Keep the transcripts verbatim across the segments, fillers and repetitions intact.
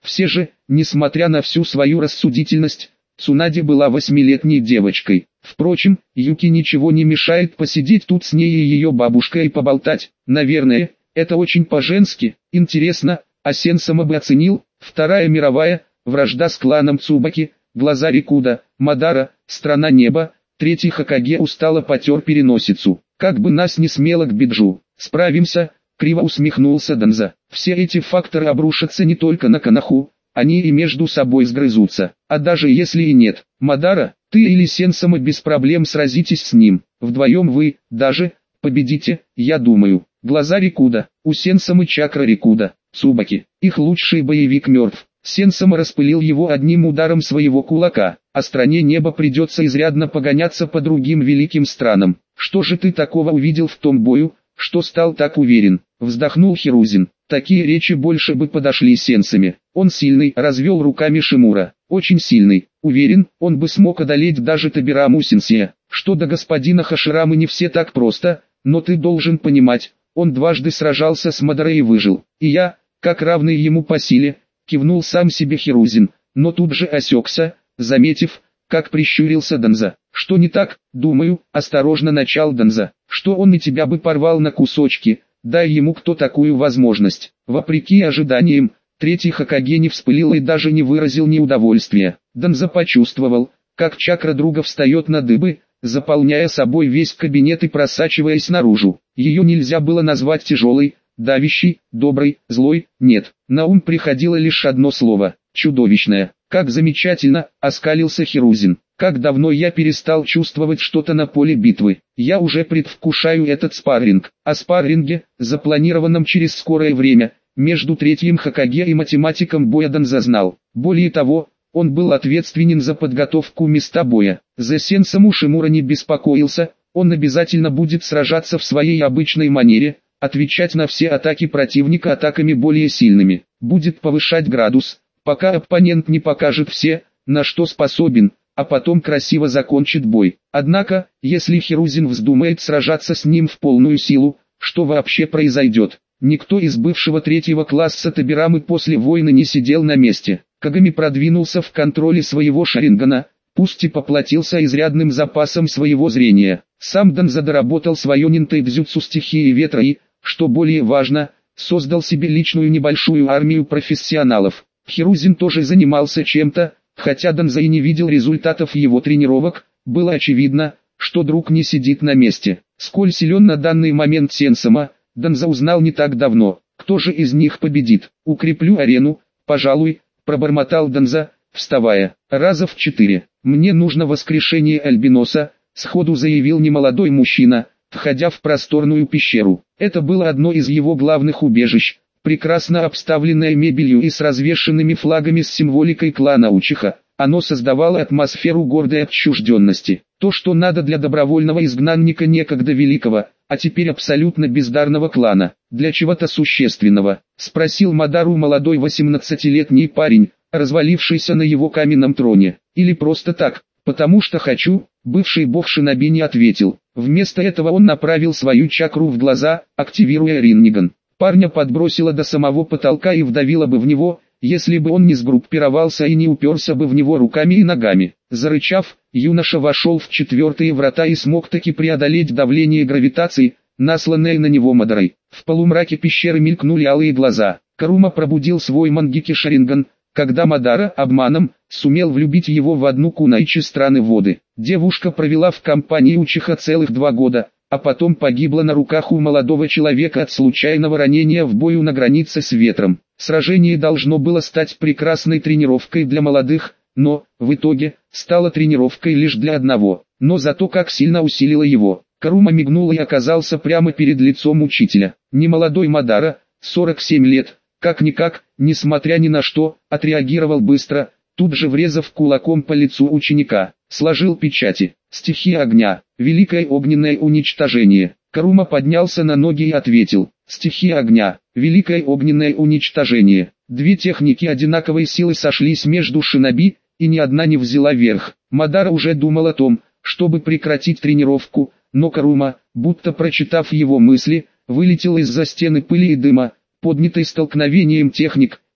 Все же, несмотря на всю свою рассудительность, Цунаде была восьмилетней девочкой. Впрочем, Юки ничего не мешает посидеть тут с ней и ее бабушкой и поболтать. Наверное, это очень по-женски. Интересно, а Сенсама бы оценил. Вторая мировая, вражда с кланом Цубаки, глаза Рикуда, Мадара, страна неба. Третий Хокаге устало потер переносицу. Как бы нас не смело к Биджу. Справимся, криво усмехнулся Данза. Все эти факторы обрушатся не только на Коноху, они и между собой сгрызутся. А даже если и нет, Мадара, ты или Сенсама без проблем сразитесь с ним. Вдвоем вы, даже, победите, я думаю. Глаза Рикуда, у Сенсамы чакра Рикуда, Цубаки, их лучший боевик мертв. Сенсама распылил его одним ударом своего кулака, а стране неба придется изрядно погоняться по другим великим странам. Что же ты такого увидел в том бою, что стал так уверен? Вздохнул Хирузин. Такие речи больше бы подошли Сенсаме. Он сильный, развел руками Шимура. Очень сильный. Уверен, он бы смог одолеть даже Табираму Сенсея. Что до господина Хаширамы не все так просто, но ты должен понимать, он дважды сражался с Мадарой и выжил. И я, как равный ему по силе, кивнул сам себе Хирузин, но тут же осекся, заметив, как прищурился Данза. Что не так, думаю, осторожно начал Данза, что он и тебя бы порвал на кусочки, дай ему кто такую возможность. Вопреки ожиданиям, третий Хокаге не вспылил и даже не выразил неудовольствия. Данза почувствовал, как чакра друга встает на дыбы, заполняя собой весь кабинет и просачиваясь наружу. Ее нельзя было назвать тяжелой, давящий, добрый, злой, нет. На ум приходило лишь одно слово – чудовищное. Как замечательно, оскалился Хирузин. Как давно я перестал чувствовать что-то на поле битвы. Я уже предвкушаю этот спарринг. О спарринге, запланированном через скорое время, между третьим Хокаге и математиком боя Данза знал. Более того, он был ответственен за подготовку места боя. За Сенсаму Шимура не беспокоился, он обязательно будет сражаться в своей обычной манере, отвечать на все атаки противника атаками более сильными, будет повышать градус, пока оппонент не покажет все, на что способен, а потом красиво закончит бой. Однако, если Хирузин вздумает сражаться с ним в полную силу, что вообще произойдет? Никто из бывшего третьего класса Табирамы после войны не сидел на месте. Кагами продвинулся в контроле своего Шарингана, пусть и поплатился изрядным запасом своего зрения. Сам Данза доработал свое ниндзюцу стихии ветра и, что более важно, создал себе личную небольшую армию профессионалов. Хирузин тоже занимался чем-то, хотя Данза и не видел результатов его тренировок, было очевидно, что друг не сидит на месте. Сколь силен на данный момент Сенсама, Данза узнал не так давно. Кто же из них победит? Укреплю арену, пожалуй, пробормотал Данза, вставая. Раза в четыре. Мне нужно воскрешение Альбиноса, сходу заявил немолодой мужчина, входя в просторную пещеру. Это было одно из его главных убежищ, прекрасно обставленное мебелью и с развешенными флагами с символикой клана Учиха. Оно создавало атмосферу гордой отчужденности. То, что надо для добровольного изгнанника некогда великого, а теперь абсолютно бездарного клана. Для чего-то существенного, спросил Мадару молодой восемнадцатилетний парень, развалившийся на его каменном троне. Или просто так, потому что хочу, бывший бог шиноби не ответил. Вместо этого он направил свою чакру в глаза, активируя Ринниган. Парня подбросило до самого потолка и вдавило бы в него, если бы он не сгруппировался и не уперся бы в него руками и ногами. Зарычав, юноша вошел в четвертые врата и смог таки преодолеть давление гравитации, насланное на него Мадарой. В полумраке пещеры мелькнули алые глаза. Карума пробудил свой Мангеки Шаринган, когда Мадара, обманом, сумел влюбить его в одну кунайчи страны воды. Девушка провела в компании Учиха целых два года, а потом погибла на руках у молодого человека от случайного ранения в бою на границе с ветром. Сражение должно было стать прекрасной тренировкой для молодых, но, в итоге, стало тренировкой лишь для одного, но зато как сильно усилило его. Карума мигнул и оказался прямо перед лицом учителя. Немолодой Мадара, сорок семь лет, как-никак, несмотря ни на что, отреагировал быстро, тут же врезав кулаком по лицу ученика. Сложил печати. Стихия огня. Великое огненное уничтожение. Карума поднялся на ноги и ответил. Стихия огня. Великое огненное уничтожение. Две техники одинаковой силы сошлись между шиноби, и ни одна не взяла верх. Мадара уже думал о том, чтобы прекратить тренировку, но Карума, будто прочитав его мысли, вылетел из-за стены пыли и дыма, поднятой столкновением техник,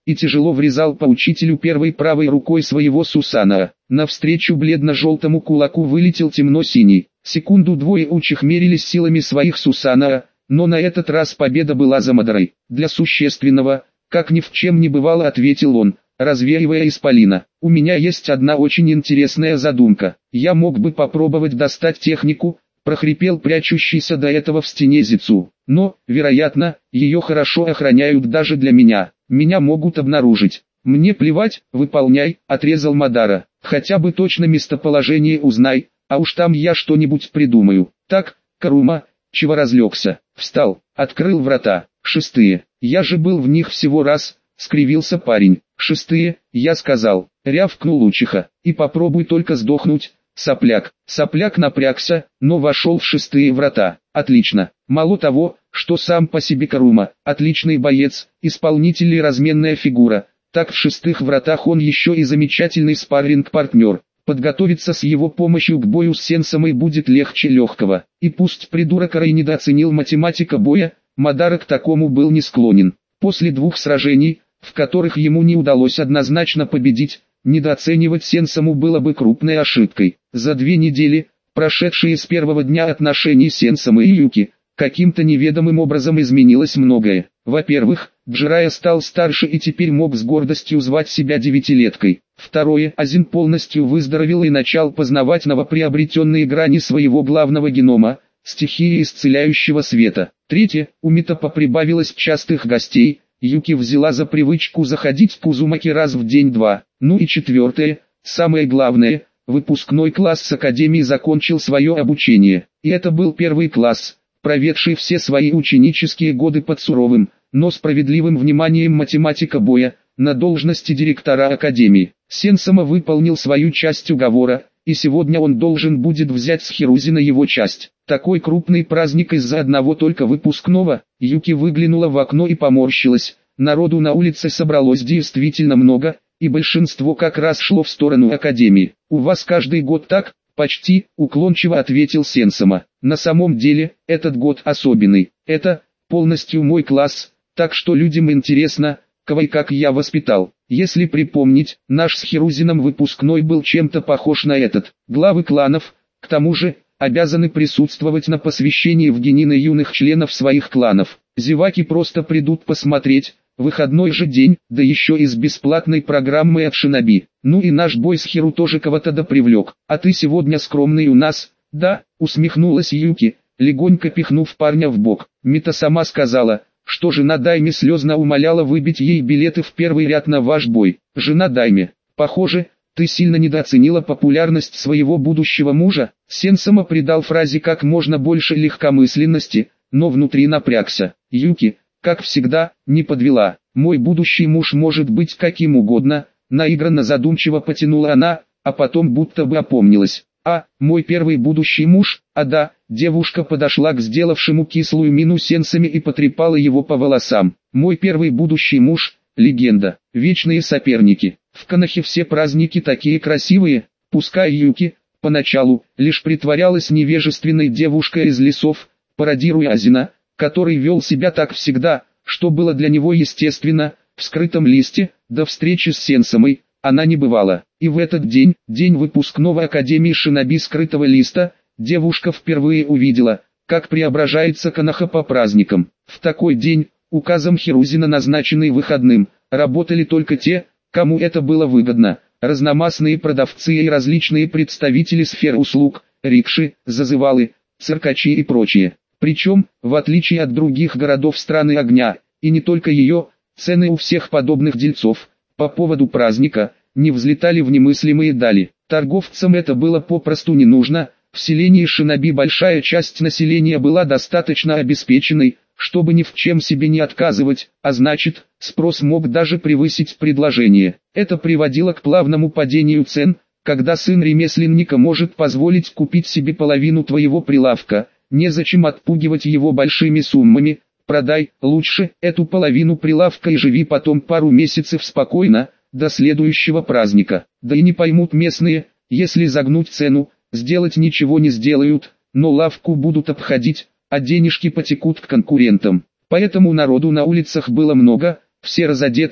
и тяжело врезал по учителю первой правой рукой своего Сусана. Навстречу бледно-желтому кулаку вылетел темно-синий. Секунду-двое учих мерились силами своих Сусана, но на этот раз победа была за Мадарой. Для существенного, как ни в чем не бывало, ответил он, развеивая исполина. У меня есть одна очень интересная задумка. Я мог бы попробовать достать технику, прохрипел прячущийся до этого в стене Зицу. Но, вероятно, ее хорошо охраняют даже для меня. Меня могут обнаружить. Мне плевать, выполняй, отрезал Мадара. Хотя бы точно местоположение узнай, а уж там я что-нибудь придумаю. Так, Карума, чего разлегся? Встал, открыл врата. Шестые. Я же был в них всего раз, скривился парень. Шестые, я сказал, рявкнул Учиха. И попробуй только сдохнуть, сопляк. Сопляк напрягся, но вошел в шестые врата. Отлично. Мало того, что сам по себе Карума, отличный боец, исполнитель и разменная фигура, так в шестых вратах он еще и замечательный спарринг-партнер. Подготовиться с его помощью к бою с Сенсомой будет легче легкого. И пусть придурок Рэй недооценил математика боя, Мадара к такому был не склонен. После двух сражений, в которых ему не удалось однозначно победить, недооценивать Сенсому было бы крупной ошибкой. За две недели, прошедшие с первого дня отношений Сенсомы и Юки, каким-то неведомым образом изменилось многое. Во-первых, Джирайя стал старше и теперь мог с гордостью звать себя девятилеткой. Второе, Азин полностью выздоровел и начал познавать новоприобретенные грани своего главного генома, стихии исцеляющего света. Третье, у Митопа прибавилось частых гостей, Юки взяла за привычку заходить в Кузумаки раз в день-два. Ну и четвертое, самое главное, выпускной класс с Академии закончил свое обучение. И это был первый класс, проведший все свои ученические годы под суровым, но справедливым вниманием математика боя, на должности директора Академии. Сенсома выполнил свою часть уговора, и сегодня он должен будет взять с Хирузина его часть. Такой крупный праздник из-за одного только выпускного. Юки выглянула в окно и поморщилась. Народу на улице собралось действительно много, и большинство как раз шло в сторону Академии. «У вас каждый год так?» «Почти», — уклончиво ответил Сенсома. «На самом деле, этот год особенный. Это полностью мой класс, так что людям интересно, кого и как я воспитал. Если припомнить, наш с Хирузином выпускной был чем-то похож на этот. Главы кланов, к тому же, обязаны присутствовать на посвящении в генины юных членов своих кланов. Зеваки просто придут посмотреть, выходной же день, да еще и с бесплатной программой от Шиноби. Ну и наш бой с Хиру тоже кого-то да привлек. А ты сегодня скромный у нас?» «Да», — усмехнулась Юки, легонько пихнув парня в бок. Мита сама сказала, что жена Дайми слезно умоляла выбить ей билеты в первый ряд на ваш бой. «Жена Дайми, похоже, ты сильно недооценила популярность своего будущего мужа». Сенсома придал фразе как можно больше легкомысленности, но внутри напрягся. Юки, как всегда, не подвела. «Мой будущий муж может быть каким угодно», наигранно задумчиво потянула она, а потом будто бы опомнилась. «А, мой первый будущий муж, а да», девушка подошла к сделавшему кислую мину Сенсоме и потрепала его по волосам. «Мой первый будущий муж, легенда, вечные соперники. В Канахе все праздники такие красивые». Пускай Юки, поначалу, лишь притворялась невежественной девушкой из лесов, пародируя Азина, который вел себя так всегда, что было для него естественно, в скрытом листе, до встречи с Сенсомой, она не бывала. И в этот день, день выпускного Академии Шиноби скрытого листа, девушка впервые увидела, как преображается Канаха по праздникам. В такой день, указом Хирузина назначенный выходным, работали только те, кому это было выгодно. Разномастные продавцы и различные представители сфер услуг, рикши, зазывалы, циркачи и прочие. Причем, в отличие от других городов страны огня, и не только ее, цены у всех подобных дельцов, по поводу праздника, не взлетали в немыслимые дали. Торговцам это было попросту не нужно. В селении Шиноби большая часть населения была достаточно обеспеченной, чтобы ни в чем себе не отказывать, а значит, спрос мог даже превысить предложение. Это приводило к плавному падению цен, когда сын ремесленника может позволить купить себе половину твоего прилавка, незачем отпугивать его большими суммами. Продай лучше эту половину прилавка и живи потом пару месяцев спокойно, до следующего праздника. Да и не поймут местные, если загнуть цену, сделать ничего не сделают, но лавку будут обходить, а денежки потекут к конкурентам. Поэтому народу на улицах было много, все разодетые,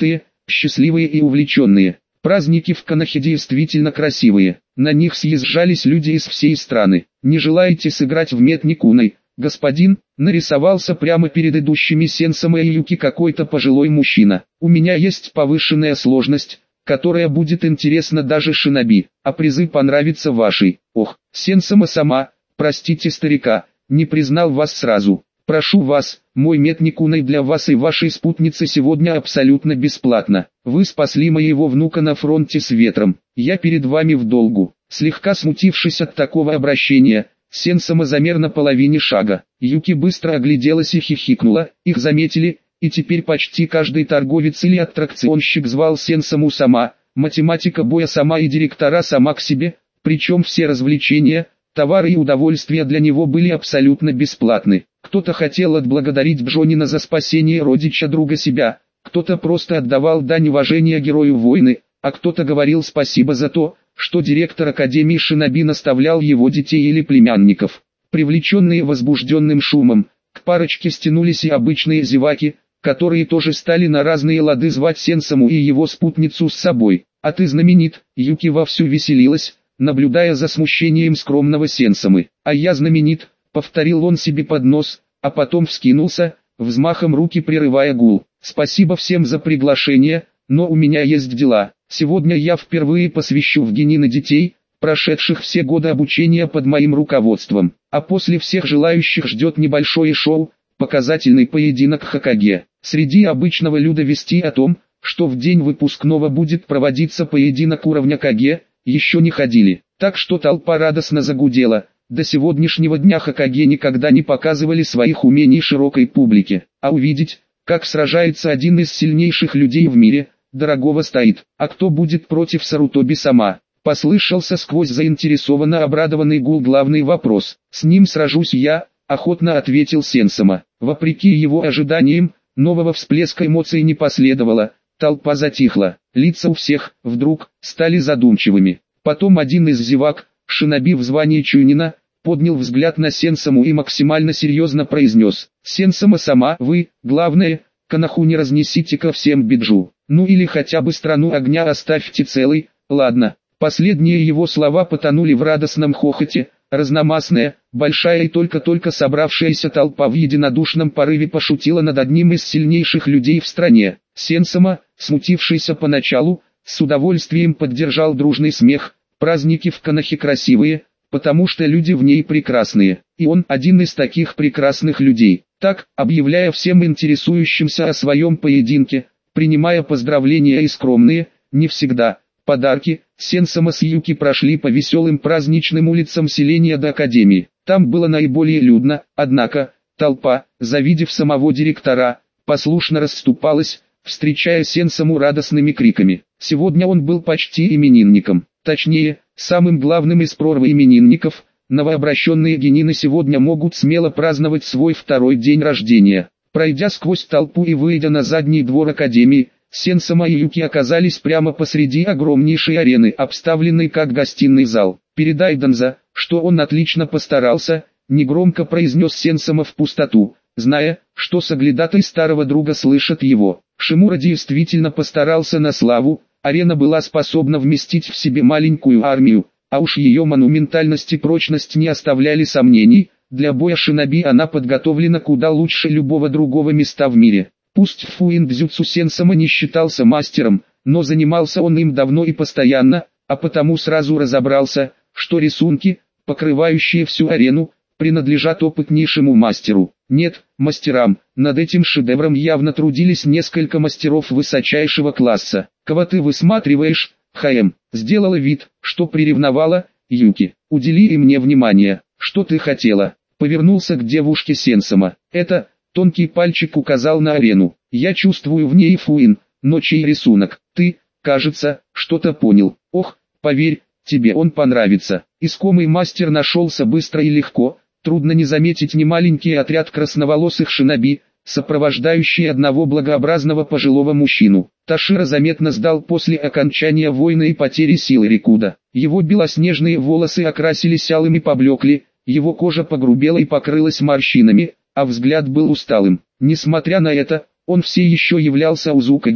счастливые и увлеченные. Праздники в Канахе действительно красивые, на них съезжались люди из всей страны. «Не желаете сыграть в Метни Куной, господин?» Нарисовался прямо перед идущими Сенсома и Юки какой-то пожилой мужчина. «У меня есть повышенная сложность, которая будет интересна даже шиноби, а призы понравятся вашей». «Ох, Сенсома сама, простите старика, не признал вас сразу. Прошу вас, мой Метни Кунай для вас и вашей спутницы сегодня абсолютно бесплатно. Вы спасли моего внука на фронте с ветром, я перед вами в долгу». Слегка смутившись от такого обращения, Сенсома замер на половине шага. Юки быстро огляделась и хихикнула, их заметили, и теперь почти каждый торговец или аттракционщик звал Сенсому сама, математика боя сама и директора сама к себе, причем все развлечения, товары и удовольствия для него были абсолютно бесплатны. Кто-то хотел отблагодарить Бжонина за спасение родича друга себя, кто-то просто отдавал дань уважения герою войны, а кто-то говорил спасибо за то, что директор Академии Шиноби наставлял его детей или племянников. Привлеченные возбужденным шумом, к парочке стянулись и обычные зеваки, которые тоже стали на разные лады звать Сенсому и его спутницу с собой. «А ты знаменит», Юки вовсю веселилась, наблюдая за смущением скромного Сенсомы. «А я знаменит», повторил он себе под нос, а потом вскинулся, взмахом руки прерывая гул. «Спасибо всем за приглашение, но у меня есть дела. Сегодня я впервые посвящу в генины детей, прошедших все годы обучения под моим руководством, а после всех желающих ждет небольшое шоу, показательный поединок Хокаге. Среди обычного люда вести о том, что в день выпускного будет проводиться поединок уровня Каге, еще не ходили, так что толпа радостно загудела. До сегодняшнего дня Хокаге никогда не показывали своих умений широкой публике, а увидеть, как сражается один из сильнейших людей в мире, дорогого стоит. «А кто будет против Сарутоби сама?» Послышался сквозь заинтересованно обрадованный гул главный вопрос. «С ним сражусь я», охотно ответил Сенсома. Вопреки его ожиданиям, нового всплеска эмоций не последовало, толпа затихла, лица у всех, вдруг, стали задумчивыми. Потом один из зевак, шиноби в звании Чунина, поднял взгляд на Сенсому и максимально серьезно произнес: «Сенсома сама, вы, главное, Канаху не разнесите ко всем биджу, ну или хотя бы страну огня оставьте целой, ладно». Последние его слова потонули в радостном хохоте, разномастная, большая и только-только собравшаяся толпа в единодушном порыве пошутила над одним из сильнейших людей в стране. Сенсома, смутившийся поначалу, с удовольствием поддержал дружный смех. Праздники в Канахе красивые, потому что люди в ней прекрасные, и он один из таких прекрасных людей. Так, объявляя всем интересующимся о своем поединке, принимая поздравления и скромные, не всегда, подарки, Сенсома с Юки прошли по веселым праздничным улицам селения до Академии. Там было наиболее людно, однако, толпа, завидев самого директора, послушно расступалась, встречая Сенсому радостными криками. Сегодня он был почти именинником. Точнее, самым главным из прорвы именинников, новообращенные генины сегодня могут смело праздновать свой второй день рождения. Пройдя сквозь толпу и выйдя на задний двор Академии, Сенсома и Юки оказались прямо посреди огромнейшей арены, обставленной как гостиный зал. «Передай Данза, что он отлично постарался», — негромко произнес Сенсома в пустоту, зная, что соглядатай старого друга слышат его. Шимура действительно постарался на славу. Арена была способна вместить в себе маленькую армию, а уж ее монументальность и прочность не оставляли сомнений, для боя шиноби она подготовлена куда лучше любого другого места в мире. Пусть в фуин-дзюцу Сенсома не считался мастером, но занимался он им давно и постоянно, а потому сразу разобрался, что рисунки, покрывающие всю арену, принадлежат опытнейшему мастеру. Нет, мастерам, над этим шедевром явно трудились несколько мастеров высочайшего класса. «Кого ты высматриваешь, Хаэм?» Сделала вид, что приревновала. «Юки, удели и мне внимание, что ты хотела?» Повернулся к девушке Сенсома. «Это...» Тонкий пальчик указал на арену. «Я чувствую в ней фуин, но чей рисунок? Ты, кажется, что-то понял. Ох, поверь, тебе он понравится». Искомый мастер нашелся быстро и легко. Трудно не заметить немаленький отряд красноволосых шиноби, сопровождающий одного благообразного пожилого мужчину. Ташира заметно сдал после окончания войны и потери силы Рикуда. Его белоснежные волосы окрасились алым и поблекли, его кожа погрубела и покрылась морщинами, а взгляд был усталым. Несмотря на это, он все еще являлся Узукаге,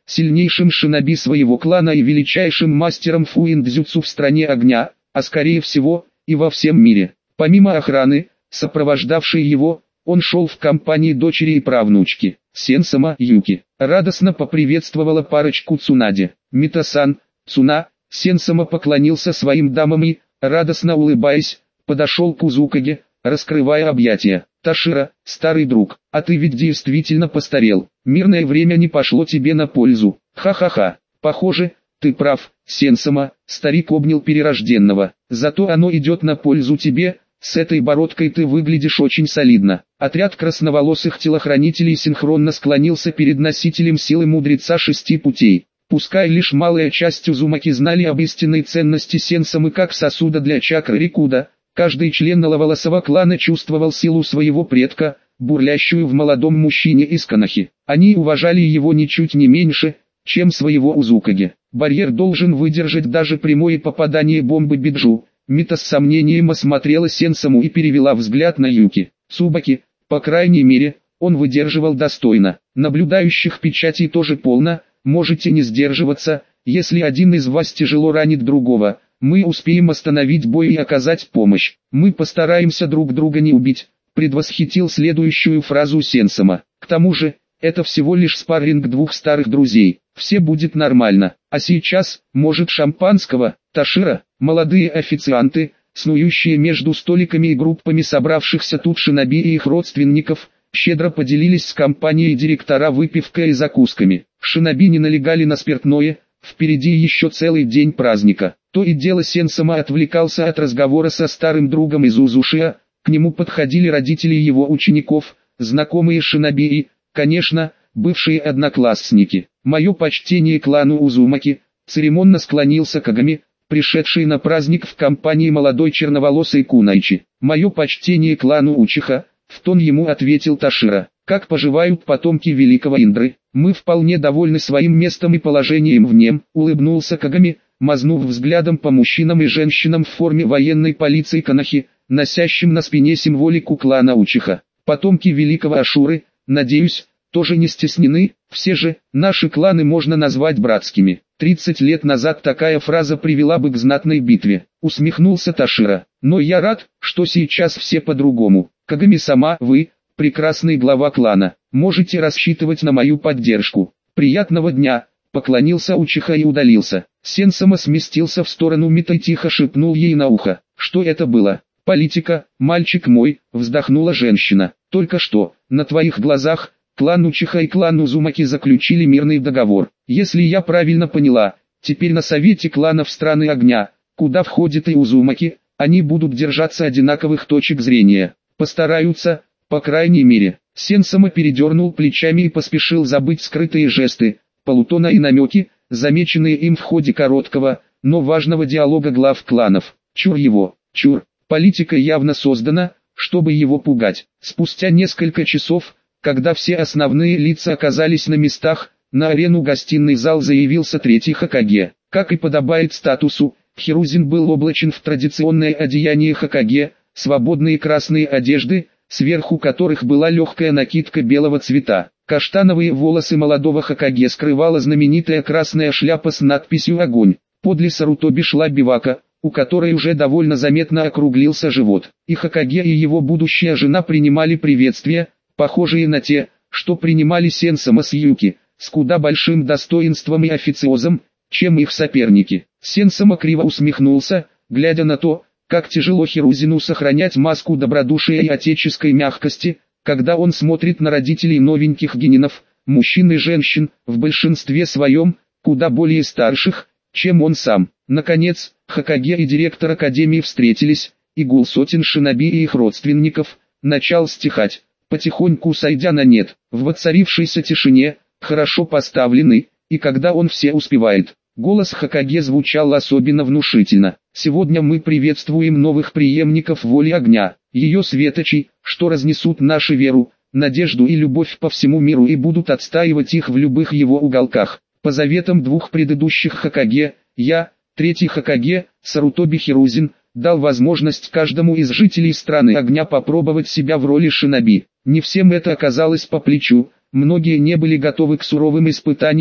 сильнейшим шиноби своего клана и величайшим мастером фуиндзюцу в стране огня, а скорее всего, и во всем мире. Помимо охраны, сопровождавшей его, он шел в компании дочери и правнучки, Сенсама Юки. Радостно поприветствовала парочку Цунади. Митасан, Цуна, Сенсама поклонился своим дамам и, радостно улыбаясь, подошел к Узукаге, раскрывая объятия. Ташира, старый друг, а ты ведь действительно постарел. Мирное время не пошло тебе на пользу. Ха-ха-ха. Похоже, ты прав, Сенсама. Старик обнял перерожденного. Зато оно идет на пользу тебе. С этой бородкой ты выглядишь очень солидно. Отряд красноволосых телохранителей синхронно склонился перед носителем силы мудреца шести путей. Пускай лишь малая часть Узумаки знали об истинной ценности Сенсамы как сосуда для чакры Рикуда, каждый член Аловолосого клана чувствовал силу своего предка, бурлящую в молодом мужчине из Канахи. Они уважали его ничуть не меньше, чем своего Узукаги. Барьер должен выдержать даже прямое попадание бомбы Биджу. Мита с сомнением осмотрела Сенсаму и перевела взгляд на Юки. Цубаки, по крайней мере, он выдерживал достойно. Наблюдающих печатей тоже полно, можете не сдерживаться, если один из вас тяжело ранит другого. Мы успеем остановить бой и оказать помощь. Мы постараемся друг друга не убить, предвосхитил следующую фразу Сенсама. К тому же, это всего лишь спарринг двух старых друзей. Все будет нормально. А сейчас, может шампанского, Ташира? Молодые официанты, снующие между столиками и группами собравшихся тут шиноби и их родственников, щедро поделились с компанией директора выпивкой и закусками. Шиноби не налегали на спиртное, впереди еще целый день праздника. То и дело Сенсама отвлекался от разговора со старым другом из Узушия, к нему подходили родители его учеников, знакомые шиноби и, конечно, бывшие одноклассники. «Мое почтение клану Узумаки», церемонно склонился Кагами, пришедший на праздник в компании молодой черноволосой Кунайчи. «Мое почтение клану Учиха», в тон ему ответил Ташира. «Как поживают потомки великого Индры? Мы вполне довольны своим местом и положением в нем», улыбнулся Кагами, мазнув взглядом по мужчинам и женщинам в форме военной полиции Канахи, носящим на спине символику клана Учиха. «Потомки великого Ашуры, надеюсь, тоже не стеснены, все же, наши кланы можно назвать братскими». Тридцать лет назад такая фраза привела бы к знатной битве, усмехнулся Ташира. Но я рад, что сейчас все по-другому. Кагами-сама, вы, прекрасный глава клана, можете рассчитывать на мою поддержку. Приятного дня, поклонился Учиха и удалился. Сенсама сместился в сторону Мита и тихо шепнул ей на ухо. Что это было? Политика, мальчик мой, вздохнула женщина. Только что, на твоих глазах, клан Учиха и клан Узумаки заключили мирный договор. Если я правильно поняла, теперь на совете кланов страны огня, куда входит и Узумаки, они будут держаться одинаковых точек зрения. Постараются, по крайней мере. Сенсама передернул плечами и поспешил забыть скрытые жесты, полутона и намеки, замеченные им в ходе короткого, но важного диалога глав кланов. Чур его, чур. Политика явно создана, чтобы его пугать. Спустя несколько часов, когда все основные лица оказались на местах, на арену гостиный зал заявился третий Хокаге. Как и подобает статусу, Хирузин был облачен в традиционное одеяние Хокаге, свободные красные одежды, сверху которых была легкая накидка белого цвета. Каштановые волосы молодого Хокаге скрывала знаменитая красная шляпа с надписью «Огонь». Подле Сарутоби шла Бивака, у которой уже довольно заметно округлился живот. И Хокаге и его будущая жена принимали приветствия, похожие на те, что принимали Сенсама с Юки, с куда большим достоинством и официозом, чем их соперники. Сенсама криво усмехнулся, глядя на то, как тяжело Хирузину сохранять маску добродушия и отеческой мягкости, когда он смотрит на родителей новеньких генинов, мужчин и женщин, в большинстве своем, куда более старших, чем он сам. Наконец, Хокаге и директор Академии встретились, и гул сотен шиноби и их родственников начал стихать, потихоньку сойдя на нет. В воцарившейся тишине, хорошо поставленный, и когда он все успевает. Голос Хокаге звучал особенно внушительно. «Сегодня мы приветствуем новых преемников воли огня, ее светочей, что разнесут нашу веру, надежду и любовь по всему миру и будут отстаивать их в любых его уголках. По заветам двух предыдущих Хокаге, я, третий Хокаге, Сарутоби Хирузин, дал возможность каждому из жителей страны огня попробовать себя в роли шиноби. Не всем это оказалось по плечу, многие не были готовы к суровым испытаниям,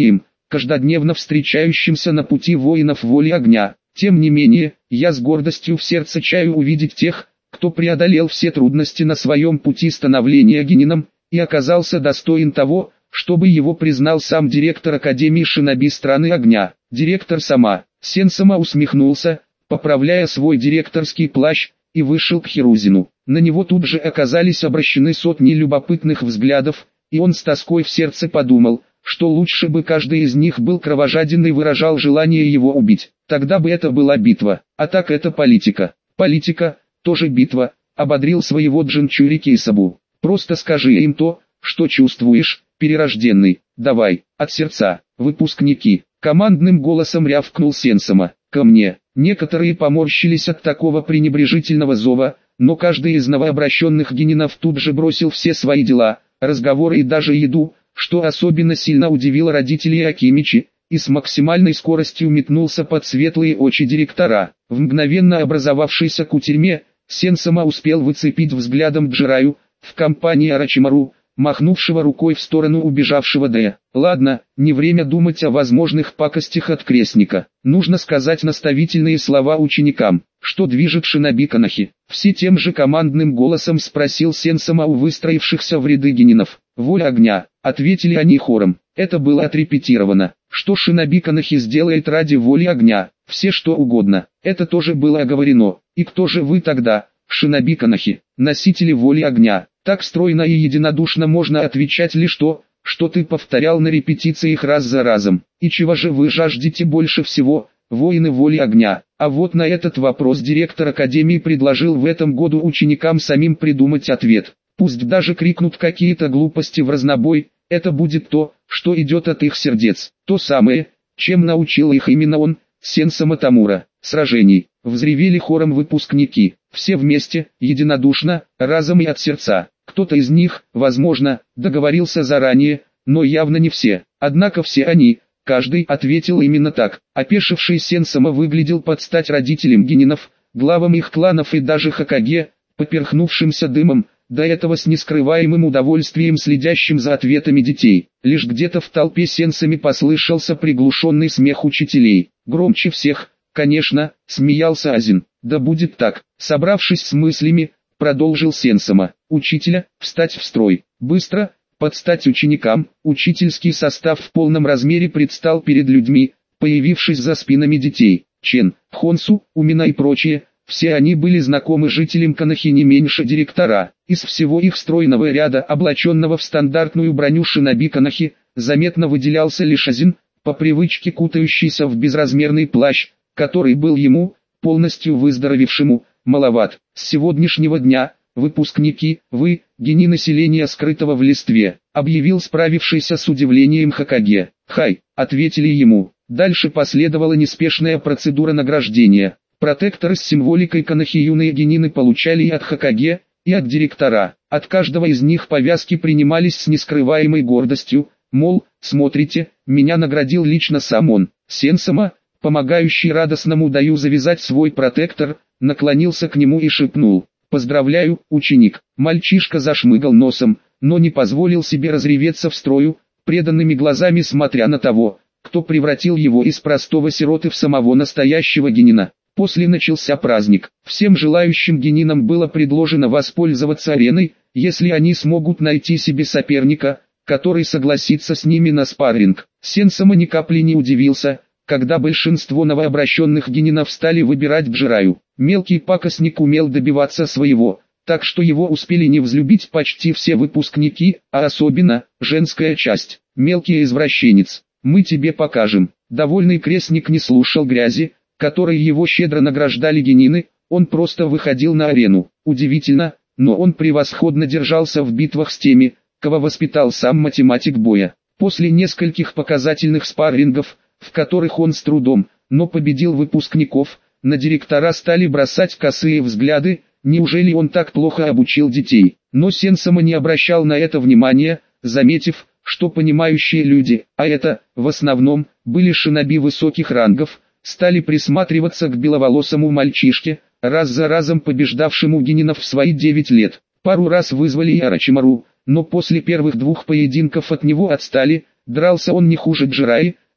каждодневно встречающимся на пути воинов воли огня. Тем не менее, я с гордостью в сердце чаю увидеть тех, кто преодолел все трудности на своем пути становления генином, и оказался достоин того, чтобы его признал сам директор Академии Шиноби Страны Огня. Директор сама. Сенсама усмехнулся, поправляя свой директорский плащ, и вышел к Хирузину. На него тут же оказались обращены сотни любопытных взглядов, и он с тоской в сердце подумал, что лучше бы каждый из них был кровожаден и выражал желание его убить. Тогда бы это была битва, а так это политика. Политика, тоже битва, ободрил своего Джинчури Кейсабу. Просто скажи им то, что чувствуешь, перерожденный, давай, от сердца, выпускники. Командным голосом рявкнул Сенсама. Ко мне. Некоторые поморщились от такого пренебрежительного зова, но каждый из новообращенных генинов тут же бросил все свои дела, разговоры и даже еду, что особенно сильно удивило родителей Акимичи, и с максимальной скоростью метнулся под светлые очи директора. В мгновенно образовавшейся кутерьме, Сенсама успел выцепить взглядом Джираю, в компании Орочимару, махнувшего рукой в сторону убежавшего Д. Ладно, не время думать о возможных пакостях от крестника. Нужно сказать наставительные слова ученикам. Что движет шиноби Канахи? Все тем же командным голосом спросил Сенсама у выстроившихся в ряды генинов. Воля огня, ответили они хором. Это было отрепетировано. Что шиноби Канахи сделает ради воли огня? Все что угодно. Это тоже было оговорено. И кто же вы тогда, шиноби Канахи, носители воли огня? Так стройно и единодушно можно отвечать лишь то, что ты повторял на репетициях раз за разом. И чего же вы жаждете больше всего, воины воли огня? А вот на этот вопрос директор Академии предложил в этом году ученикам самим придумать ответ. Пусть даже крикнут какие-то глупости в разнобой, это будет то, что идет от их сердец. То самое, чем научил их именно он, Сенсама Тамура. Сражений. Взревели хором выпускники. Все вместе, единодушно, разом и от сердца. Кто-то из них, возможно, договорился заранее, но явно не все. Однако все они, каждый ответил именно так. Опешивший Сенсама выглядел под стать родителям генинов, главам их кланов и даже Хокаге, поперхнувшимся дымом, до этого с нескрываемым удовольствием следящим за ответами детей. Лишь где-то в толпе сенсами послышался приглушенный смех учителей. Громче всех, конечно, смеялся Азин. Да будет так. Собравшись с мыслями, продолжил Сенсама. Учителя, встать в строй. Быстро, под стать ученикам. Учительский состав в полном размере предстал перед людьми, появившись за спинами детей. Чен, Хонсу, Умина и прочие. Все они были знакомы жителям Канахи не меньше директора. Из всего их стройного ряда, облаченного в стандартную броню шиноби Канахи, заметно выделялся лишь Азин, по привычке кутающийся в безразмерный плащ, который был ему, полностью выздоровевшему, маловат. С сегодняшнего дня, выпускники, вы, гени населения скрытого в листве, объявил справившийся с удивлением Хокаге. Хай, ответили ему. Дальше последовала неспешная процедура награждения. Протекторы с символикой Канахи юные генины получали и от Хокаге, и от директора. От каждого из них повязки принимались с нескрываемой гордостью, мол, смотрите, меня наградил лично сам он. Сенсама, помогающий радостному Даю завязать свой протектор, наклонился к нему и шепнул: «Поздравляю, ученик». Мальчишка зашмыгал носом, но не позволил себе разреветься в строю, преданными глазами смотря на того, кто превратил его из простого сироты в самого настоящего генина. После начался праздник. Всем желающим генинам было предложено воспользоваться ареной, если они смогут найти себе соперника, который согласится с ними на спарринг. Сенсама ни капли не удивился, когда большинство новообращенных генинов стали выбирать Джираю. Мелкий пакостник умел добиваться своего, так что его успели не взлюбить почти все выпускники, а особенно, женская часть. Мелкий извращенец. Мы тебе покажем. Довольный крестник не слушал грязи, которой его щедро награждали генины, он просто выходил на арену. Удивительно, но он превосходно держался в битвах с теми, кого воспитал сам математик боя. После нескольких показательных спаррингов, в которых он с трудом, но победил выпускников, на директора стали бросать косые взгляды, неужели он так плохо обучил детей. Но Сенсама не обращал на это внимания, заметив, что понимающие люди, а это, в основном, были шиноби высоких рангов, стали присматриваться к беловолосому мальчишке, раз за разом побеждавшему генинов в свои девять лет. Пару раз вызвали и Орочимару, но после первых двух поединков от него отстали, дрался он не хуже Джираи,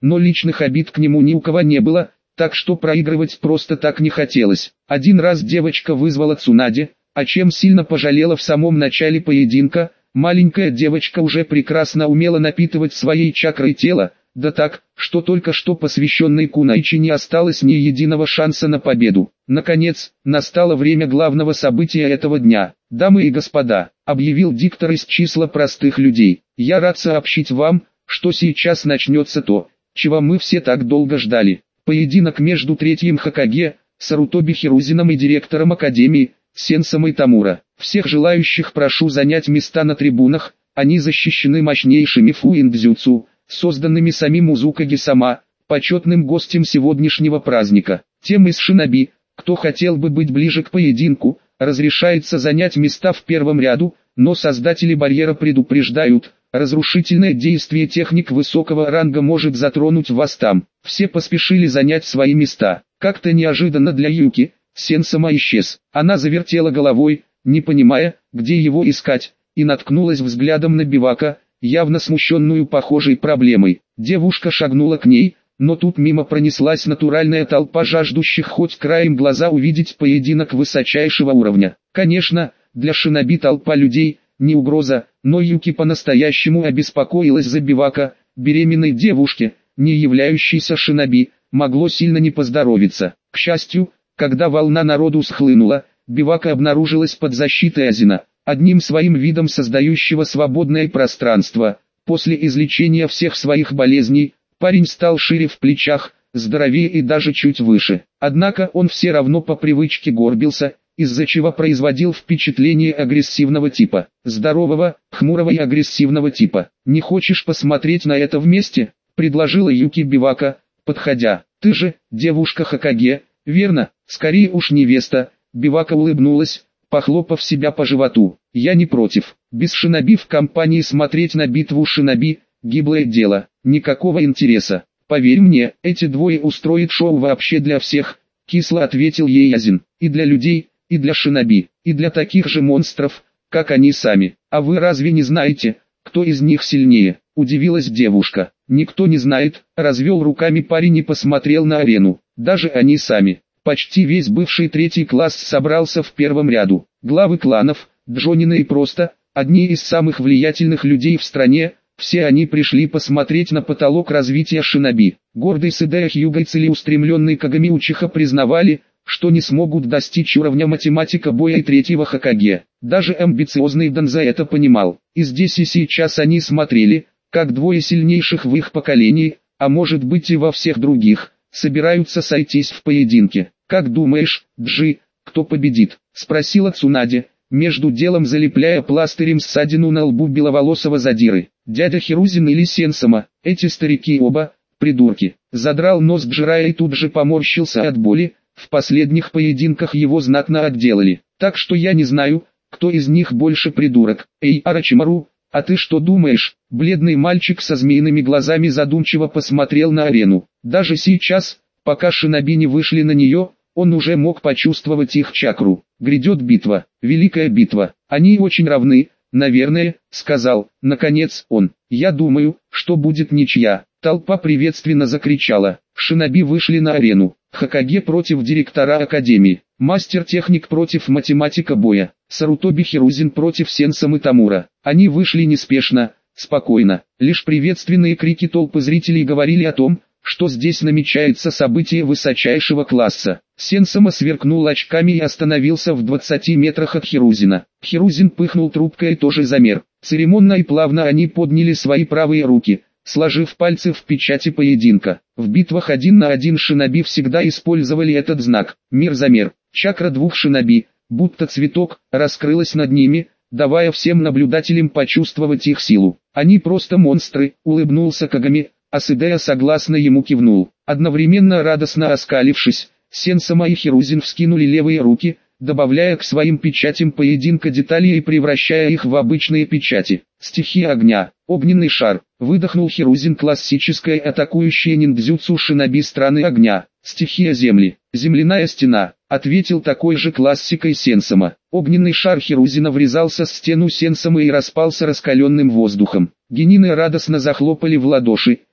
но личных обид к нему ни у кого не было, так что проигрывать просто так не хотелось. Один раз девочка вызвала Цунаде, о чем сильно пожалела в самом начале поединка. Маленькая девочка уже прекрасно умела напитывать своей чакрой тело, да так, что только что посвященной Кунайчи не осталось ни единого шанса на победу. Наконец, настало время главного события этого дня. «Дамы и господа», — объявил диктор из числа простых людей, — «я рад сообщить вам, что сейчас начнется то, чего мы все так долго ждали. Поединок между третьим Хокаге, Сарутоби Хирузином и директором Академии, Сенсамой Тамура. Всех желающих прошу занять места на трибунах, они защищены мощнейшими фуиндзюцу, созданными самим Узукаги-сама, почетным гостем сегодняшнего праздника. Тем из шиноби, кто хотел бы быть ближе к поединку, разрешается занять места в первом ряду, но создатели барьера предупреждают, разрушительное действие техник высокого ранга может затронуть вас там. Все поспешили занять свои места. Как-то неожиданно для Юки, Сенсама исчез. Она завертела головой, не понимая, где его искать, и наткнулась взглядом на Бивака, явно смущенную похожей проблемой. Девушка шагнула к ней, но тут мимо пронеслась натуральная толпа жаждущих хоть краем глаза увидеть поединок высочайшего уровня. Конечно, для шиноби толпа людей – не угроза, но Юки по-настоящему обеспокоилась за Бивака. Беременной девушке, не являющейся шиноби, могло сильно не поздоровиться. К счастью, когда волна народу схлынула, Бивака обнаружилась под защитой Азина, одним своим видом создающего свободное пространство. После излечения всех своих болезней, парень стал шире в плечах, здоровее и даже чуть выше. Однако он все равно по привычке горбился, из-за чего производил впечатление агрессивного типа. Здорового, хмурого и агрессивного типа. «Не хочешь посмотреть на это вместе?» – предложила Юки Бивака, подходя. «Ты же, девушка Хокаге, верно? Скорее уж невеста». Бивака улыбнулась, похлопав себя по животу. «Я не против. Без шиноби в компании смотреть на битву шиноби – гиблое дело. Никакого интереса. Поверь мне, эти двое устроят шоу вообще для всех», – кисло ответил ей Азин. «И для людей, и для шиноби, и для таких же монстров, как они сами. А вы разве не знаете, кто из них сильнее?» – удивилась девушка. «Никто не знает», – развел руками парень и посмотрел на арену. «Даже они сами». Почти весь бывший третий класс собрался в первом ряду. Главы кланов, джонины и просто, одни из самых влиятельных людей в стране, все они пришли посмотреть на потолок развития шиноби. Гордый Сэдэ Хьюга и целеустремленный Кагами Учиха признавали, что не смогут достичь уровня математика боя и третьего Хокаге. Даже амбициозный Данза это понимал. И здесь и сейчас они смотрели, как двое сильнейших в их поколении, а может быть и во всех других, собираются сойтись в поединке. «Как думаешь, Джи, кто победит?» – спросила Цунаде, между делом залепляя пластырем ссадину на лбу беловолосого задиры. «Дядя Хирузин или Сенсама, эти старики оба, придурки». Задрал нос Джирая и тут же поморщился от боли, в последних поединках его знатно отделали. «Так что я не знаю, кто из них больше придурок. Эй, Арачимару, а ты что думаешь?» Бледный мальчик со змеиными глазами задумчиво посмотрел на арену. Даже сейчас, пока шиноби не вышли на нее, он уже мог почувствовать их чакру. «Грядет битва, великая битва. Они очень равны, наверное», — сказал, наконец, он. «Я думаю, что будет ничья». Толпа приветственно закричала. Шиноби вышли на арену. Хокаге против директора Академии. Мастер-техник против математика боя. Сарутоби Хирузин против Сенсамы Тамура. Они вышли неспешно, спокойно. Лишь приветственные крики толпы зрителей говорили о том, что здесь намечается событие высочайшего класса. Сенсама сверкнул очками и остановился в двадцати метрах от Хирузина. Хирузин пыхнул трубкой и тоже замер. Церемонно и плавно они подняли свои правые руки, сложив пальцы в печати поединка. В битвах один на один шиноби всегда использовали этот знак. Мир за мир. Чакра двух шиноби, будто цветок, раскрылась над ними, давая всем наблюдателям почувствовать их силу. «Они просто монстры», — улыбнулся Кагами, а Сэдэ согласно ему кивнул. Одновременно радостно оскалившись, Сенсама и Хирузин вскинули левые руки, добавляя к своим печатям поединка детали и превращая их в обычные печати. «Стихия огня, огненный шар», — выдохнул Хирузин, классическое атакующее ниндзюцу шиноби страны огня. «Стихия земли, земляная стена», — ответил такой же классикой Сенсама. Огненный шар Хирузина врезался в стену Сенсамы и распался раскаленным воздухом. Генины радостно захлопали в ладоши,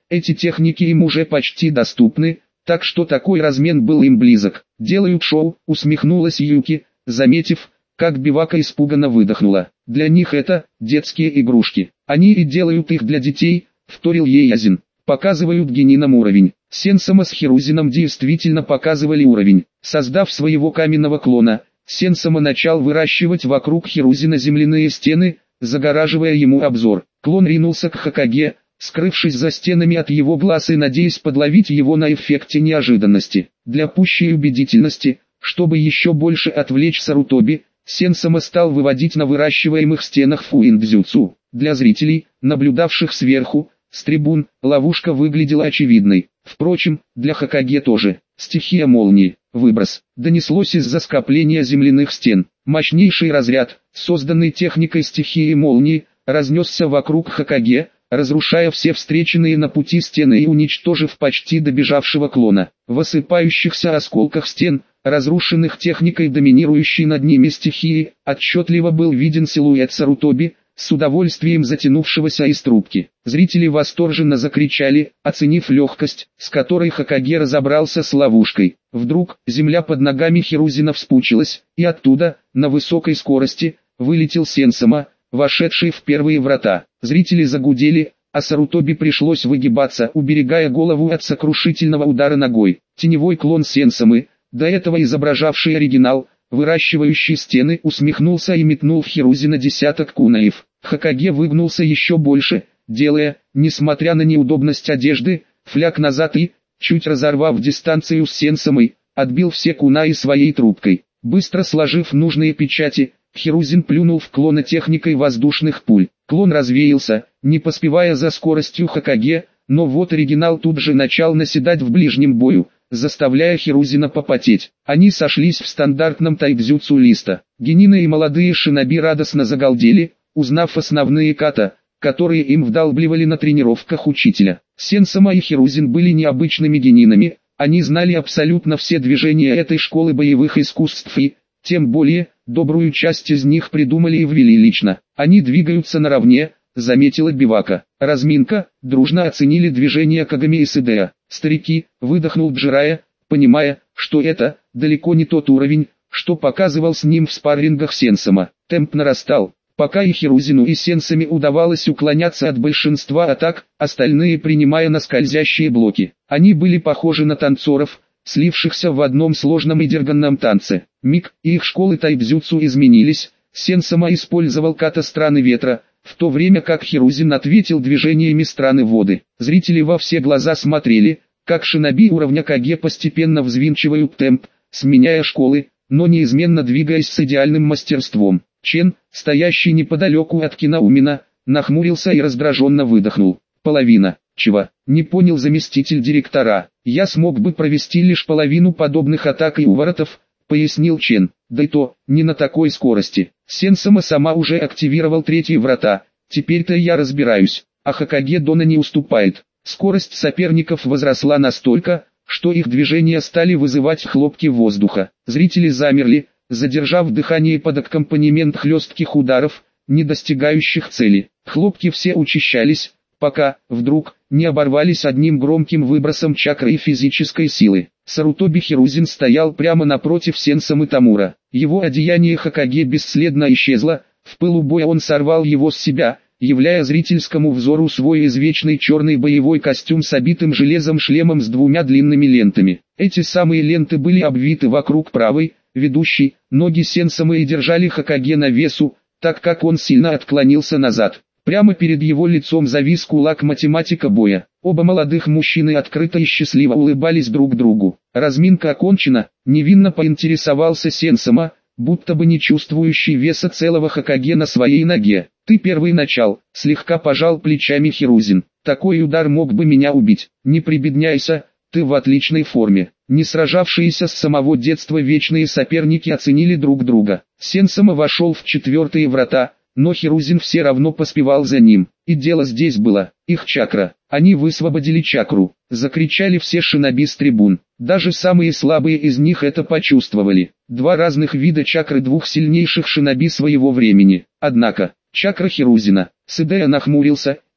Эти техники им уже почти доступны, так что такой размен был им близок. «Делают шоу», усмехнулась Юки, заметив, как Бивака испуганно выдохнула. «Для них это детские игрушки. Они и делают их для детей», — вторил ей Азин. «Показывают генинам уровень». Сенсома с Хирузином действительно показывали уровень. Создав своего каменного клона, Сенсома начал выращивать вокруг Хирузина земляные стены, загораживая ему обзор. Клон ринулся к Хокаге, скрывшись за стенами от его глаз и надеясь подловить его на эффекте неожиданности. Для пущей убедительности, чтобы еще больше отвлечь Сарутоби, Сенсома стал выводить на выращиваемых стенах фуиндзюцу. Для зрителей, наблюдавших сверху, с трибун, ловушка выглядела очевидной. Впрочем, для Хокаге тоже. Стихия молнии. Выброс. Донеслось из-за скопления земляных стен. Мощнейший разряд, созданный техникой стихии молнии, разнесся вокруг Хокаге, разрушая все встреченные на пути стены и уничтожив почти добежавшего клона. В осыпающихся осколках стен, разрушенных техникой доминирующей над ними стихии, отчетливо был виден силуэт Сарутоби, с удовольствием затянувшегося из трубки. Зрители восторженно закричали, оценив легкость, с которой Хокаге разобрался с ловушкой. Вдруг, земля под ногами Хирузина вспучилась, и оттуда, на высокой скорости, вылетел Сенсома, вошедший в первые врата. Зрители загудели, а Сарутоби пришлось выгибаться, уберегая голову от сокрушительного удара ногой. Теневой клон Сенсомы, до этого изображавший оригинал, выращивающий стены, усмехнулся и метнул в Хирузина десяток кунаев. Хокаге выгнулся еще больше, делая, несмотря на неудобность одежды, фляг назад и, чуть разорвав дистанцию с Сенсомой, отбил все кунаи своей трубкой. Быстро сложив нужные печати, Хирузин плюнул в клона техникой воздушных пуль. Клон развеялся, не поспевая за скоростью Хокаге, но вот оригинал тут же начал наседать в ближнем бою, заставляя Хирузина попотеть. Они сошлись в стандартном тайдзюцу листа. Генины и молодые шиноби радостно загалдели, узнав основные ката, которые им вдалбливали на тренировках учителя. Сенсома и Хирузин были необычными генинами, они знали абсолютно все движения этой школы боевых искусств и, тем более, добрую часть из них придумали и ввели лично. Они двигаются наравне, заметила Бивака. Разминка, дружно оценили движения Кагами и Сэдея. Старики, выдохнул Джирая, понимая, что это, далеко не тот уровень, что показывал с ним в спаррингах Сенсома. Темп нарастал. Пока и Хирузину и Сенсоме удавалось уклоняться от большинства атак, остальные принимая на скользящие блоки. Они были похожи на танцоров, слившихся в одном сложном идерганном танце. Миг, и их школы тайдзюцу изменились, Сенсома использовал ката страны ветра, в то время как Хирузин ответил движениями страны воды. Зрители во все глаза смотрели, как шиноби уровня Каге постепенно взвинчивают темп, сменяя школы, но неизменно двигаясь с идеальным мастерством. Чен, стоящий неподалеку от Кинаумина, нахмурился и раздраженно выдохнул. Половина. Чего? Не понял заместитель директора. Я смог бы провести лишь половину подобных атак и уворотов, пояснил Чен. Да и то, не на такой скорости. Сенсома сама уже активировал третьи врата. Теперь-то я разбираюсь. А Хокаге Дона не уступает. Скорость соперников возросла настолько, что их движения стали вызывать хлопки воздуха. Зрители замерли, задержав дыхание под аккомпанемент хлестких ударов, не достигающих цели. Хлопки все учащались, пока, вдруг, не оборвались одним громким выбросом чакры и физической силы. Сарутоби Хирузин стоял прямо напротив Сенсомы Тамура. Его одеяние Хокаге бесследно исчезло, в пылу боя он сорвал его с себя, являя зрительскому взору свой извечный черный боевой костюм с обитым железом шлемом с двумя длинными лентами. Эти самые ленты были обвиты вокруг правой, ведущей, ноги Сенсомы и держали Хокаге на весу, так как он сильно отклонился назад. Прямо перед его лицом завис кулак математика боя. Оба молодых мужчины открыто и счастливо улыбались друг другу. Разминка окончена, невинно поинтересовался Сенсома, будто бы не чувствующий веса целого Хокаге на своей ноге. «Ты первый начал», — слегка пожал плечами Хирузин. «Такой удар мог бы меня убить. Не прибедняйся, ты в отличной форме». Не сражавшиеся с самого детства вечные соперники оценили друг друга. Сенсома вошел в четвертые врата, но Хирузин все равно поспевал за ним. И дело здесь было, их чакра. Они высвободили чакру, закричали все шиноби с трибун. Даже самые слабые из них это почувствовали. Два разных вида чакры двух сильнейших шиноби своего времени. Однако, чакра Хирузина. Сэдея нахмурился,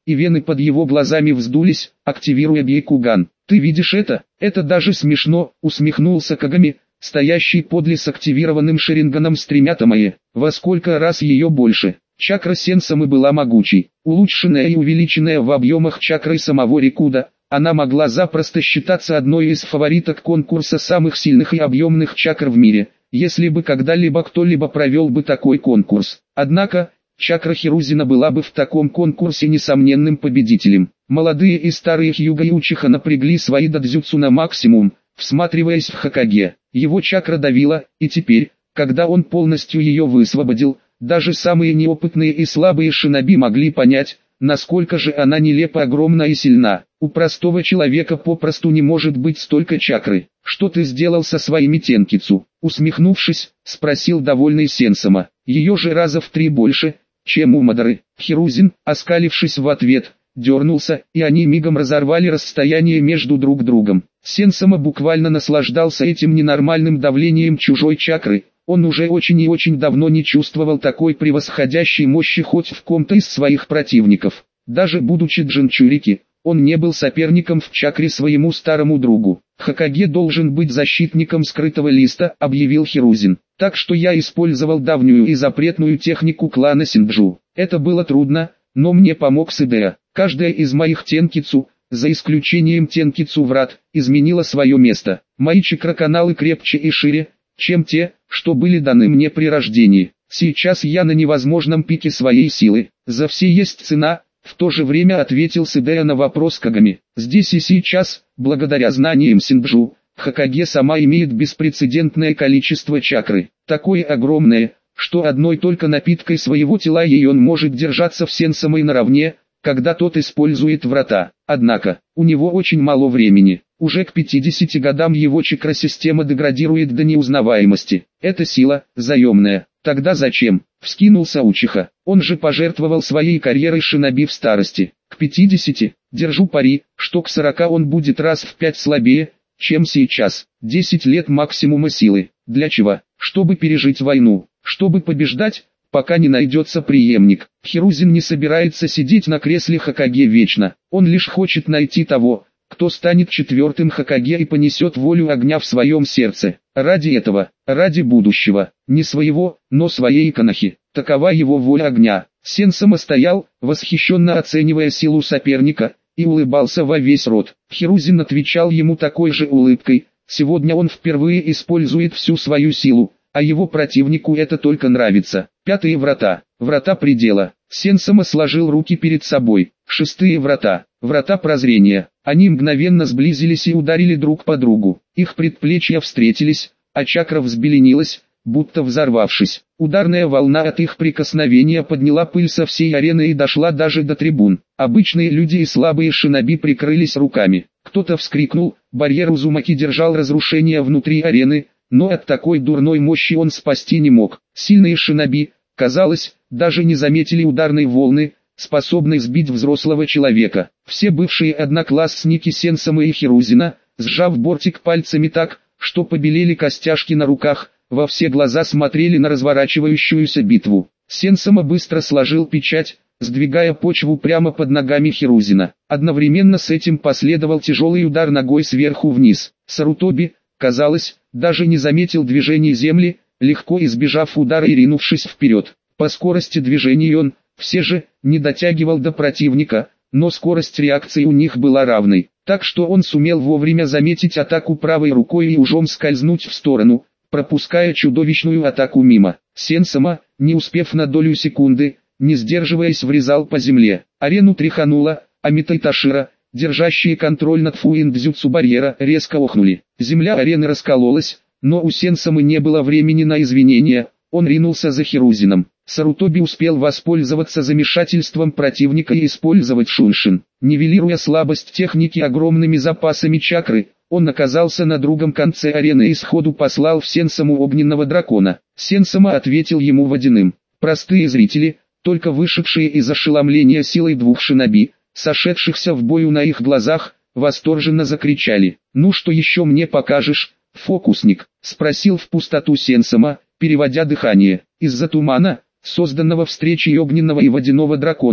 и вены под его глазами вздулись, активируя Бейкуган. «Ты видишь это? Это даже смешно», — усмехнулся Кагами, стоящий подле с активированным Шаринганом с тремя Тамае. Во сколько раз ее больше. Чакра Сенсамы была могучей, улучшенная и увеличенная в объемах чакрой самого Рикуда. Она могла запросто считаться одной из фавориток конкурса самых сильных и объемных чакр в мире, если бы когда-либо кто-либо провел бы такой конкурс. Однако, чакра Хирузина была бы в таком конкурсе несомненным победителем. Молодые и старые Хьюга и Учиха напрягли свои дадзюцу на максимум, всматриваясь в Хокаге. Его чакра давила, и теперь, когда он полностью ее высвободил, даже самые неопытные и слабые шиноби могли понять, насколько же она нелепо огромна и сильна. У простого человека попросту не может быть столько чакры. «Что ты сделал со своими тенкицу?» Усмехнувшись, спросил довольный Сенсама. «Ее же раза в три больше, чем у Мадары». Хирузин, оскалившись в ответ, дернулся, и они мигом разорвали расстояние между друг другом. Сенсама буквально наслаждался этим ненормальным давлением чужой чакры. Он уже очень и очень давно не чувствовал такой превосходящей мощи хоть в ком-то из своих противников. Даже будучи Джинчурики, он не был соперником в чакре своему старому другу. «Хокаге должен быть защитником скрытого листа», — объявил Хирузин. «Так что я использовал давнюю и запретную технику клана Синджу. Это было трудно, но мне помог Сидея. Каждая из моих тенкицу, за исключением тенкицу врат, изменила свое место. Мои чакроканалы крепче и шире, чем те, что были даны мне при рождении. Сейчас я на невозможном пике своей силы. За все есть цена», — в то же время ответил Сидея на вопрос Кагами. «Здесь и сейчас, благодаря знаниям Синджу, Хокаге сама имеет беспрецедентное количество чакры. Такое огромное, что одной только напиткой своего тела ей он может держаться в Сенсамой наравне, когда тот использует врата. Однако, у него очень мало времени. Уже к пятидесяти годам его чакросистема деградирует до неузнаваемости. Это сила, заемная. Тогда зачем?» — вскинулся Учиха. «Он же пожертвовал своей карьерой шиноби в старости. К пятидесяти, держу пари, что к сорока он будет раз в пять слабее, чем сейчас. Десять лет максимума силы. Для чего? Чтобы пережить войну. Чтобы побеждать, пока не найдется преемник. Хирузин не собирается сидеть на кресле Хокаге вечно. Он лишь хочет найти того, кто станет четвертым Хокаге и понесет волю огня в своем сердце. Ради этого, ради будущего, не своего, но своей Канахи. Такова его воля огня». Сенсама стоял, восхищенно оценивая силу соперника, и улыбался во весь рот. Хирузин отвечал ему такой же улыбкой. Сегодня он впервые использует всю свою силу, а его противнику это только нравится. Пятые врата, врата предела. Сенсама сложил руки перед собой. Шестые врата, врата прозрения. Они мгновенно сблизились и ударили друг по другу. Их предплечья встретились, а чакра взбеленилась, будто взорвавшись. Ударная волна от их прикосновения подняла пыль со всей арены и дошла даже до трибун. Обычные люди и слабые шиноби прикрылись руками. Кто-то вскрикнул, барьер Узумаки держал разрушение внутри арены, но от такой дурной мощи он спасти не мог. Сильные шиноби, казалось, даже не заметили ударной волны, способной сбить взрослого человека. Все бывшие одноклассники Сенсамы и Хирузина, сжав бортик пальцами так, что побелели костяшки на руках, во все глаза смотрели на разворачивающуюся битву. Сенсама быстро сложил печать, сдвигая почву прямо под ногами Хирузина. Одновременно с этим последовал тяжелый удар ногой сверху вниз. Сарутоби, казалось, даже не заметил движений земли, легко избежав удара и ринувшись вперед. По скорости движений он, все же, не дотягивал до противника, но скорость реакции у них была равной. Так что он сумел вовремя заметить атаку правой рукой и ужом скользнуть в сторону, пропуская чудовищную атаку мимо. Сенсама, не успев на долю секунды, не сдерживаясь, врезал по земле. Арену тряхануло, а Мита и Ташира, держащие контроль над фуиндзюцу барьера, резко охнули. Земля арены раскололась, но у Сенсамы не было времени на извинения, он ринулся за Хирузином. Сарутоби успел воспользоваться замешательством противника и использовать шуншин. Нивелируя слабость техники огромными запасами чакры, он оказался на другом конце арены и сходу послал в Сенсаму огненного дракона. Сенсама ответил ему водяным. Простые зрители, только вышедшие из ошеломления силой двух шиноби, сошедшихся в бою на их глазах, восторженно закричали. «Ну что еще мне покажешь, фокусник?» — спросил в пустоту Сенсама, переводя дыхание. Из-за тумана, созданного встречей огненного и водяного драконов,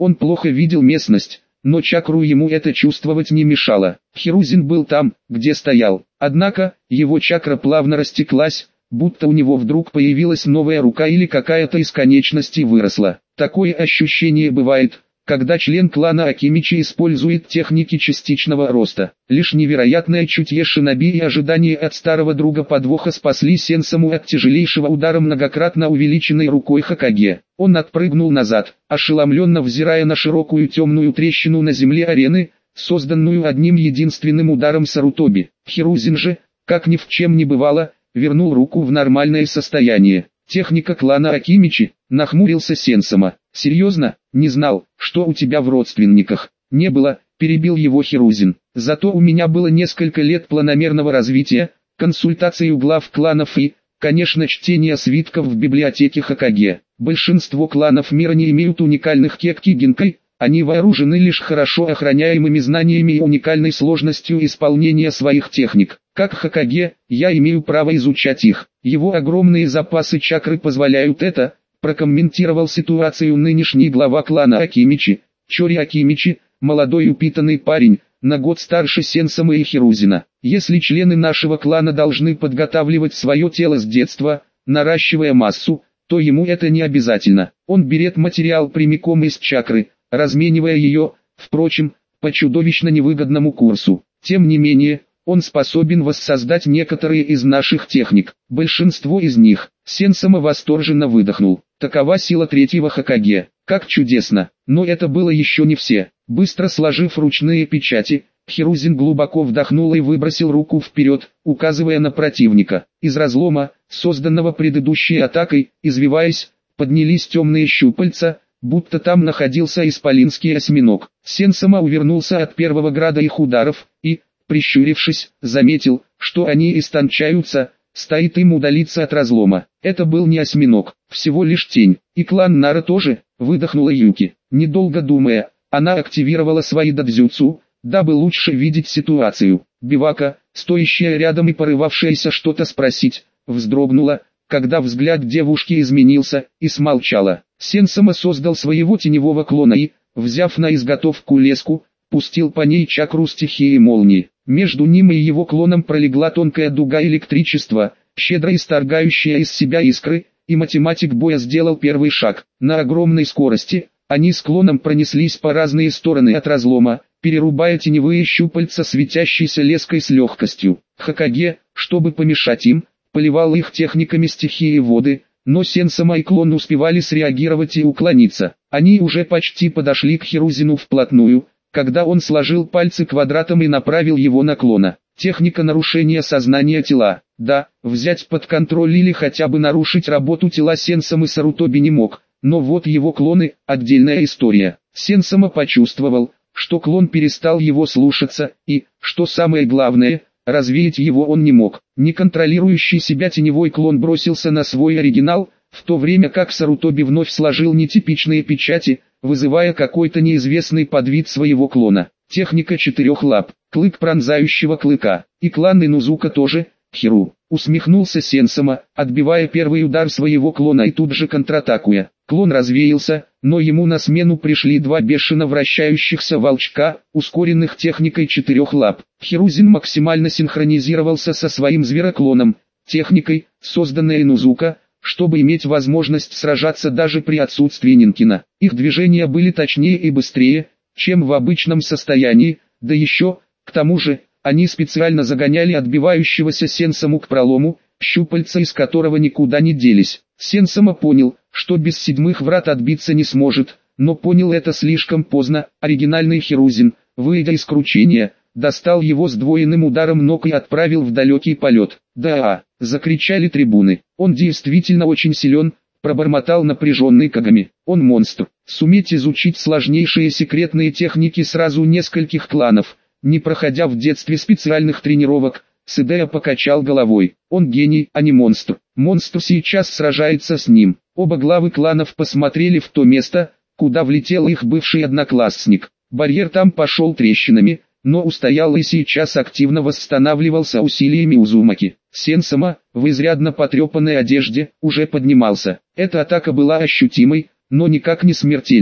Он плохо видел местность, но чакру ему это чувствовать не мешало. Хирузин был там, где стоял. Однако, его чакра плавно растеклась, будто у него вдруг появилась новая рука или какая-то из конечностей выросла. Такое ощущение бывает, когда член клана Акимичи использует техники частичного роста. Лишь невероятное чутье шиноби и ожидание от старого друга подвоха спасли Сенсаму от тяжелейшего удара многократно увеличенной рукой Хокаге. Он отпрыгнул назад, ошеломленно взирая на широкую темную трещину на земле арены, созданную одним единственным ударом Сарутоби. Хирузин же, как ни в чем не бывало, вернул руку в нормальное состояние. Техника клана Акимичи, нахмурился Сенсама. Серьезно, не знал, что у тебя в родственниках. Не было, перебил его Хирузин. Зато у меня было несколько лет планомерного развития, консультаций у глав кланов и, конечно, чтение свитков в библиотеке Хокаге. Большинство кланов мира не имеют уникальных кекки гинкай, они вооружены лишь хорошо охраняемыми знаниями и уникальной сложностью исполнения своих техник. Как Хокаге, я имею право изучать их. Его огромные запасы чакры позволяют это, прокомментировал ситуацию нынешний глава клана Акимичи, Чори Акимичи, молодой упитанный парень, на год старше Сенсамы и Хирузина. Если члены нашего клана должны подготавливать свое тело с детства, наращивая массу, то ему это не обязательно. Он берет материал прямиком из чакры, разменивая ее, впрочем, по чудовищно невыгодному курсу. Тем не менее, он способен воссоздать некоторые из наших техник. Большинство из них. Сенсама восторженно выдохнул. Такова сила третьего Хокаге. Как чудесно. Но это было еще не все. Быстро сложив ручные печати, Хирузин глубоко вдохнул и выбросил руку вперед, указывая на противника. Из разлома, созданного предыдущей атакой, извиваясь, поднялись темные щупальца, будто там находился исполинский осьминог. Сенсама увернулся от первого града их ударов и, прищурившись, заметил, что они истончаются, стоит им удалиться от разлома. Это был не осьминог, всего лишь тень. И клан Нара тоже, выдохнула Юки. Недолго думая, она активировала свои дадзюцу, дабы лучше видеть ситуацию. Бивака, стоящая рядом и порывавшаяся что-то спросить, вздрогнула, когда взгляд девушки изменился, и смолчала. Сенсама создал своего теневого клона и, взяв на изготовку леску, пустил по ней чакру стихии молнии. Между ним и его клоном пролегла тонкая дуга электричества, щедро исторгающая из себя искры, и математик боя сделал первый шаг. На огромной скорости, они с клоном пронеслись по разные стороны от разлома, перерубая теневые щупальца светящейся леской с легкостью. Хокаге, чтобы помешать им, поливал их техниками стихии воды, но Сенсама и клон успевали среагировать и уклониться. Они уже почти подошли к Хирузину вплотную, когда он сложил пальцы квадратом и направил его на клона. Техника нарушения сознания тела. Да, взять под контроль или хотя бы нарушить работу тела Сенсамы Сарутоби не мог, но вот его клоны – отдельная история. Сенсама почувствовал, что клон перестал его слушаться и, что самое главное, развеять его он не мог. Неконтролирующий себя теневой клон бросился на свой оригинал, в то время как Сарутоби вновь сложил нетипичные печати, вызывая какой-то неизвестный подвид своего клона. Техника четырех лап, клык пронзающего клыка, и клан Инузука тоже, Хиру. Усмехнулся Сенсама, отбивая первый удар своего клона и тут же контратакуя. Клон развеялся, но ему на смену пришли два бешено вращающихся волчка, ускоренных техникой четырех лап. Хирузин максимально синхронизировался со своим звероклоном, техникой, созданной Инузука, чтобы иметь возможность сражаться даже при отсутствии Нинкина. Их движения были точнее и быстрее, чем в обычном состоянии, да еще, к тому же, они специально загоняли отбивающегося Сенсаму к пролому, щупальца из которого никуда не делись. Сенсама понял, что без седьмых врат отбиться не сможет, но понял это слишком поздно. Оригинальный Хирузин, выйдя из кручения, достал его сдвоенным ударом ног и отправил в далекий полет. «Да!» — закричали трибуны. «Он действительно очень силен», — пробормотал напряженный Кагами. «Он монстр. Суметь изучить сложнейшие секретные техники сразу нескольких кланов, не проходя в детстве специальных тренировок». Сэдея покачал головой. «Он гений, а не монстр. Монстр сейчас сражается с ним». Оба главы кланов посмотрели в то место, куда влетел их бывший одноклассник. Барьер там пошел трещинами, но устоял и сейчас активно восстанавливался усилиями Узумаки. Сенсама, в изрядно потрепанной одежде, уже поднимался. Эта атака была ощутимой, но никак не смертельной.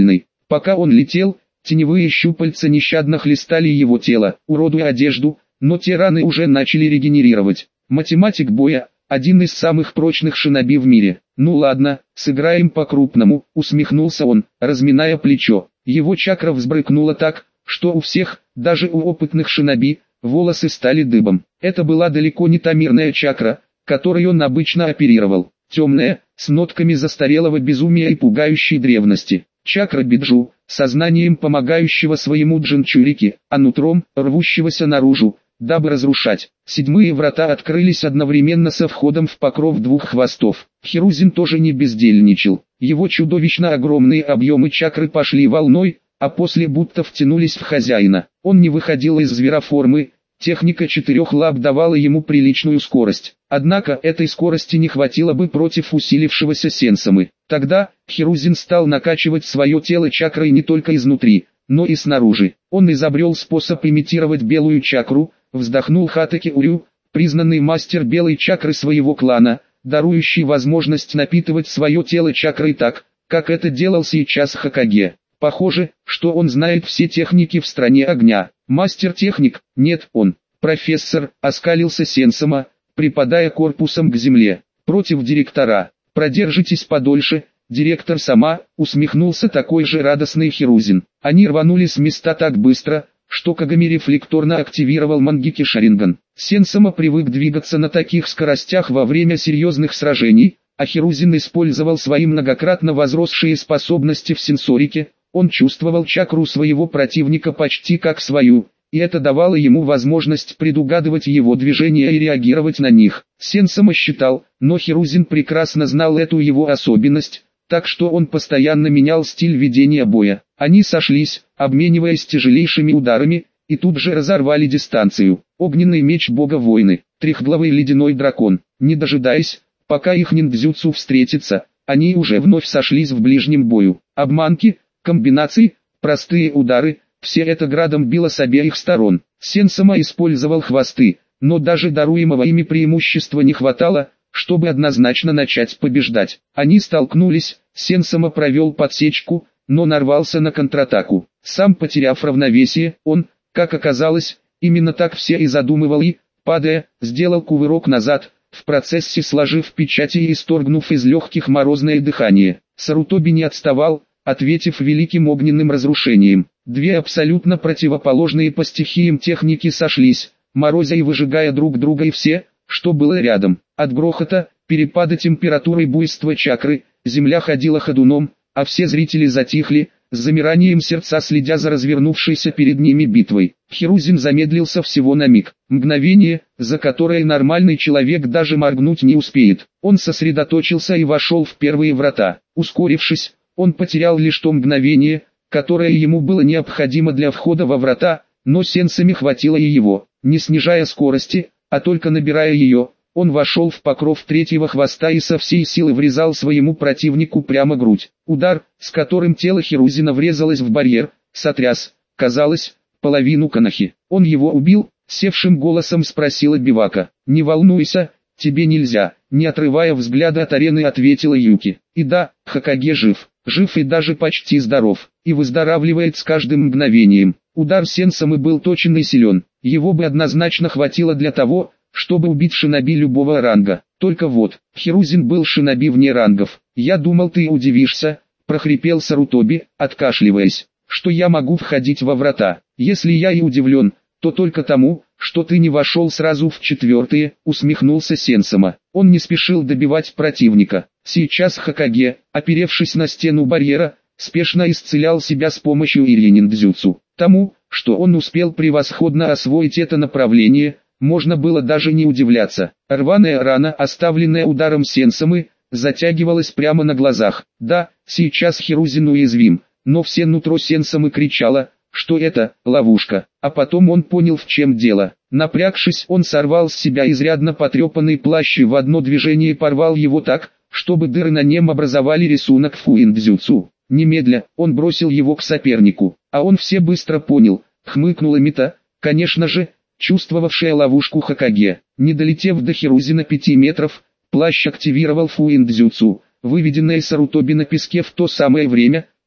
Пока он летел, теневые щупальца нещадно хлестали его тело, уродуя одежду, но те раны уже начали регенерировать. Математик боя, один из самых прочных шиноби в мире. Ну ладно, сыграем по-крупному, усмехнулся он, разминая плечо. Его чакра взбрыкнула так, что у всех, даже у опытных шиноби, волосы стали дыбом. Это была далеко не та мирная чакра, которой он обычно оперировал. Темная, с нотками застарелого безумия и пугающей древности. Чакра Биджу, сознанием помогающего своему Джинчурике, а нутром, рвущегося наружу, дабы разрушать. Седьмые врата открылись одновременно со входом в покров двух хвостов. Хирузин тоже не бездельничал. Его чудовищно огромные объемы чакры пошли волной, а после будто втянулись в хозяина. Он не выходил из звероформы, техника четырех лап давала ему приличную скорость. Однако этой скорости не хватило бы против усилившегося сенсомы. Тогда Хирузин стал накачивать свое тело чакрой не только изнутри, но и снаружи. Он изобрел способ имитировать белую чакру, вздохнул Хатаки Урю, признанный мастер белой чакры своего клана, дарующий возможность напитывать свое тело чакрой так, как это делал сейчас Хокаге. Похоже, что он знает все техники в стране огня. Мастер-техник, нет, он, профессор, оскалился Сенсома, припадая корпусом к земле. Против директора. Продержитесь подольше, директор сама, усмехнулся такой же радостный Хирузин. Они рванули с места так быстро, что Кагами рефлекторно активировал Мангеки Шаринган. Сенсома привык двигаться на таких скоростях во время серьезных сражений, а Хирузин использовал свои многократно возросшие способности в сенсорике. Он чувствовал чакру своего противника почти как свою, и это давало ему возможность предугадывать его движения и реагировать на них. Сенсома считал, но Хирузин прекрасно знал эту его особенность, так что он постоянно менял стиль ведения боя. Они сошлись, обмениваясь тяжелейшими ударами, и тут же разорвали дистанцию. Огненный меч бога войны, трехглавый ледяной дракон. Не дожидаясь, пока их ниндзюцу встретится, они уже вновь сошлись в ближнем бою. Обманки, комбинации, простые удары, все это градом било с обеих сторон. Сенсома использовал хвосты, но даже даруемого ими преимущества не хватало, чтобы однозначно начать побеждать. Они столкнулись, Сенсома провел подсечку, но нарвался на контратаку. Сам потеряв равновесие, он, как оказалось, именно так все и задумывал и, падая, сделал кувырок назад, в процессе сложив печати и исторгнув из легких морозное дыхание. Сарутоби не отставал, ответив великим огненным разрушением. Две абсолютно противоположные по стихиям техники сошлись, морозя и выжигая друг друга и все, что было рядом. От грохота, перепада температуры и буйства чакры, земля ходила ходуном, а все зрители затихли, с замиранием сердца следя за развернувшейся перед ними битвой. Хирузин замедлился всего на миг, мгновение, за которое нормальный человек даже моргнуть не успеет. Он сосредоточился и вошел в первые врата. Ускорившись, он потерял лишь то мгновение, которое ему было необходимо для входа во врата, но сенсами хватило и его. Не снижая скорости, а только набирая ее, он вошел в покров третьего хвоста и со всей силы врезал своему противнику прямо грудь. Удар, с которым тело Хирузина врезалось в барьер, сотряс, казалось, половину Канахи. Он его убил, севшим голосом спросила Бивака. «Не волнуйся, тебе нельзя», не отрывая взгляда от арены, ответила Юки. И да, Хокаге жив, жив и даже почти здоров, и выздоравливает с каждым мгновением. Удар Сенсомы был точен и силен, его бы однозначно хватило для того, чтобы убить шиноби любого ранга. Только вот, Хирузин был шиноби вне рангов. «Я думал, ты удивишься», — прохрипел Сарутоби, откашливаясь, «что я могу входить во врата. Если я и удивлен, то только тому, что ты не вошел сразу в четвертые», — усмехнулся Сенсома. Он не спешил добивать противника. Сейчас Хокаге, оперевшись на стену барьера, спешно исцелял себя с помощью ирья-ниндзюцу. Тому, что он успел превосходно освоить это направление, можно было даже не удивляться. Рваная рана, оставленная ударом Сенсомы, затягивалась прямо на глазах. Да, сейчас Хирузин уязвим, но все нутро Сенсомы кричало, что это ловушка. А потом он понял, в чем дело. Напрягшись, он сорвал с себя изрядно потрепанный плащ и в одно движение порвал его так, чтобы дыры на нем образовали рисунок фуиндзюцу. Немедля, он бросил его к сопернику. А он все быстро понял, хмыкнула Мита, конечно же, чувствовавшая ловушку Хокаге. Не долетев до Хирузина пяти метров, плащ активировал фуиндзюцу, выведенное Сарутоби на песке в то самое время,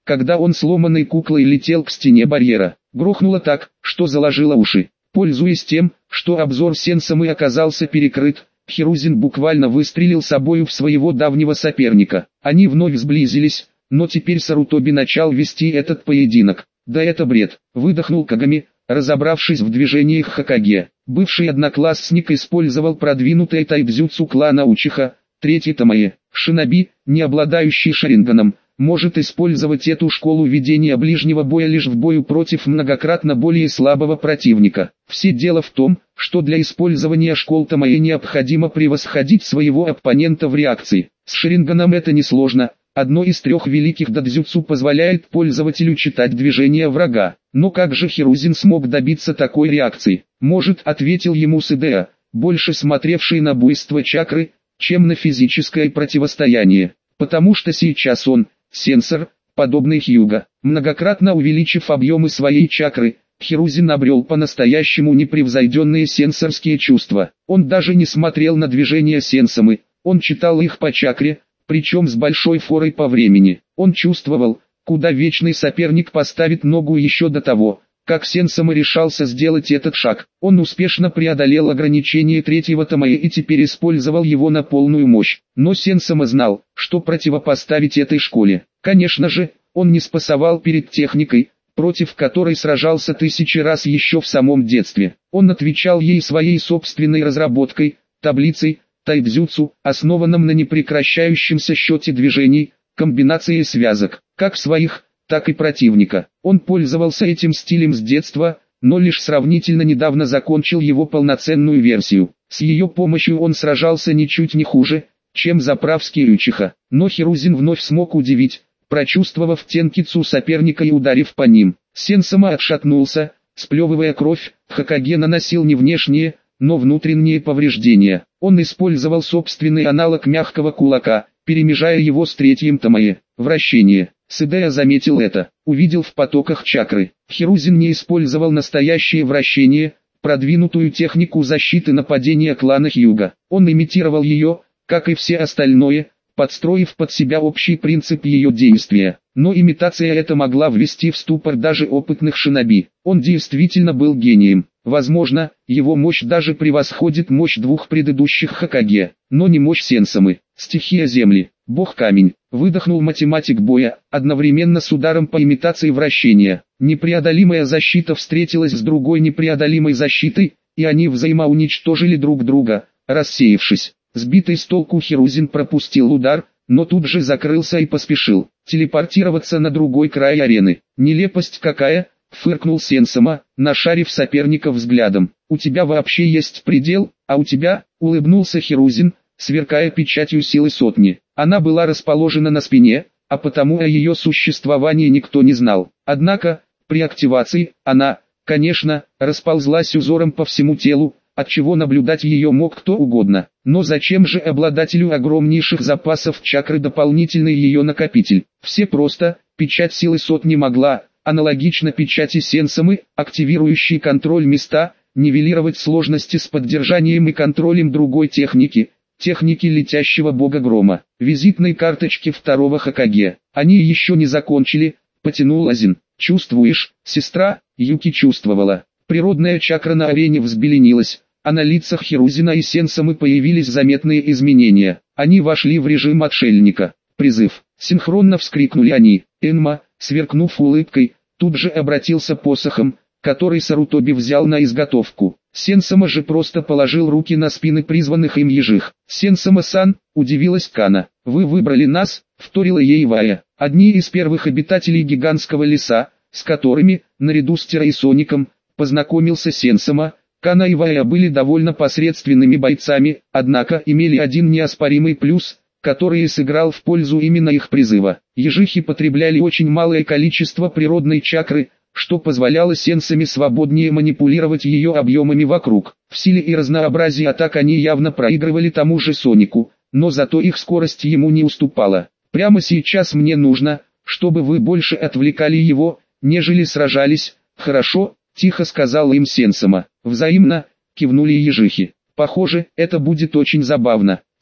когда он сломанной куклой летел к стене барьера. Грохнуло так, что заложило уши. Пользуясь тем, что обзор Сенсомы оказался перекрыт, Хирузин буквально выстрелил собою в своего давнего соперника. Они вновь сблизились, но теперь Сарутоби начал вести этот поединок. Да это бред, выдохнул Кагами, разобравшись в движениях Хокаге. Бывший одноклассник использовал продвинутое тайбзюцу клана Учиха, третий Тамае. Шиноби, не обладающий шаринганом, может использовать эту школу ведения ближнего боя лишь в бою против многократно более слабого противника. Все дело в том, что для использования школ Тамае необходимо превосходить своего оппонента в реакции. С шаринганом это несложно. Одно из трех великих дадзюцу позволяет пользователю читать движения врага. Но как же Хирузин смог добиться такой реакции? Может, ответил ему Сэдэ, больше смотревший на буйство чакры, чем на физическое противостояние. Потому что сейчас он, сенсор, подобный Хьюга, многократно увеличив объемы своей чакры, Хирузин обрел по-настоящему непревзойденные сенсорские чувства. Он даже не смотрел на движения Сенсомы, он читал их по чакре, причем с большой форой по времени. Он чувствовал, куда вечный соперник поставит ногу еще до того, как Сенсома решался сделать этот шаг. Он успешно преодолел ограничение третьего Тамае и теперь использовал его на полную мощь. Но Сенсома знал, что противопоставить этой школе. Конечно же, он не спасовал перед техникой, против которой сражался тысячи раз еще в самом детстве. Он отвечал ей своей собственной разработкой, таблицей, тайбзюцу, основанном на непрекращающемся счете движений, комбинации связок, как своих, так и противника. Он пользовался этим стилем с детства, но лишь сравнительно недавно закончил его полноценную версию. С ее помощью он сражался ничуть не хуже, чем заправский Учиха. Но Хирузин вновь смог удивить, прочувствовав тенкицу соперника и ударив по ним. Сенсома отшатнулся, сплевывая кровь. Хокаге наносил не внешние, но внутренние повреждения. Он использовал собственный аналог мягкого кулака, перемежая его с третьим Тамае. Вращение. Сэдэ заметил это, увидел в потоках чакры. Хирузин не использовал настоящее вращение, продвинутую технику защиты нападения клана Хьюга. Он имитировал ее, как и все остальное, подстроив под себя общий принцип ее действия. Но имитация эта могла ввести в ступор даже опытных шиноби. Он действительно был гением. Возможно, его мощь даже превосходит мощь двух предыдущих Хокаге, но не мощь Сенсомы. Стихия земли, бог камень, выдохнул математик боя, одновременно с ударом по имитации вращения. Непреодолимая защита встретилась с другой непреодолимой защитой, и они взаимоуничтожили друг друга, рассеявшись. Сбитый с толку Хирузин пропустил удар, но тут же закрылся и поспешил телепортироваться на другой край арены. Нелепость какая! Фыркнул Сенсома, нашарив соперника взглядом. «У тебя вообще есть предел, а у тебя?» — улыбнулся Хирузин, сверкая печатью силы сотни. Она была расположена на спине, а потому о ее существовании никто не знал. Однако, при активации, она, конечно, расползлась узором по всему телу, отчего наблюдать ее мог кто угодно. Но зачем же обладателю огромнейших запасов чакры дополнительный ее накопитель? Все просто, печать силы сотни могла, аналогично печати Сенсомы, активирующей контроль места, нивелировать сложности с поддержанием и контролем другой техники, техники летящего бога грома. Визитной карточки второго Хокаге. Они еще не закончили, потянул Азин. Чувствуешь, сестра? Юки чувствовала. Природная чакра на арене взбеленилась, а на лицах Хирузина и Сенсомы появились заметные изменения. Они вошли в режим отшельника. Призыв. Синхронно вскрикнули они. Энма, сверкнув улыбкой, тут же обратился посохом, который Сарутоби взял на изготовку. Сенсома же просто положил руки на спины призванных им ежих. «Сенсома-сан», удивилась Кана, — «вы выбрали нас», — вторила ей Вая, — «одни из первых обитателей гигантского леса, с которыми, наряду с Тира и Соником, познакомился Сенсома». Кана и Вая были довольно посредственными бойцами, однако имели один неоспоримый плюс, который сыграл в пользу именно их призыва. Ежихи потребляли очень малое количество природной чакры, что позволяло Сенсоме свободнее манипулировать ее объемами вокруг. В силе и разнообразии атак они явно проигрывали тому же Сонику, но зато их скорость ему не уступала. «Прямо сейчас мне нужно, чтобы вы больше отвлекали его, нежели сражались, хорошо?» — тихо сказал им Сенсома. «Взаимно», — кивнули ежихи. «Похоже, это будет очень забавно».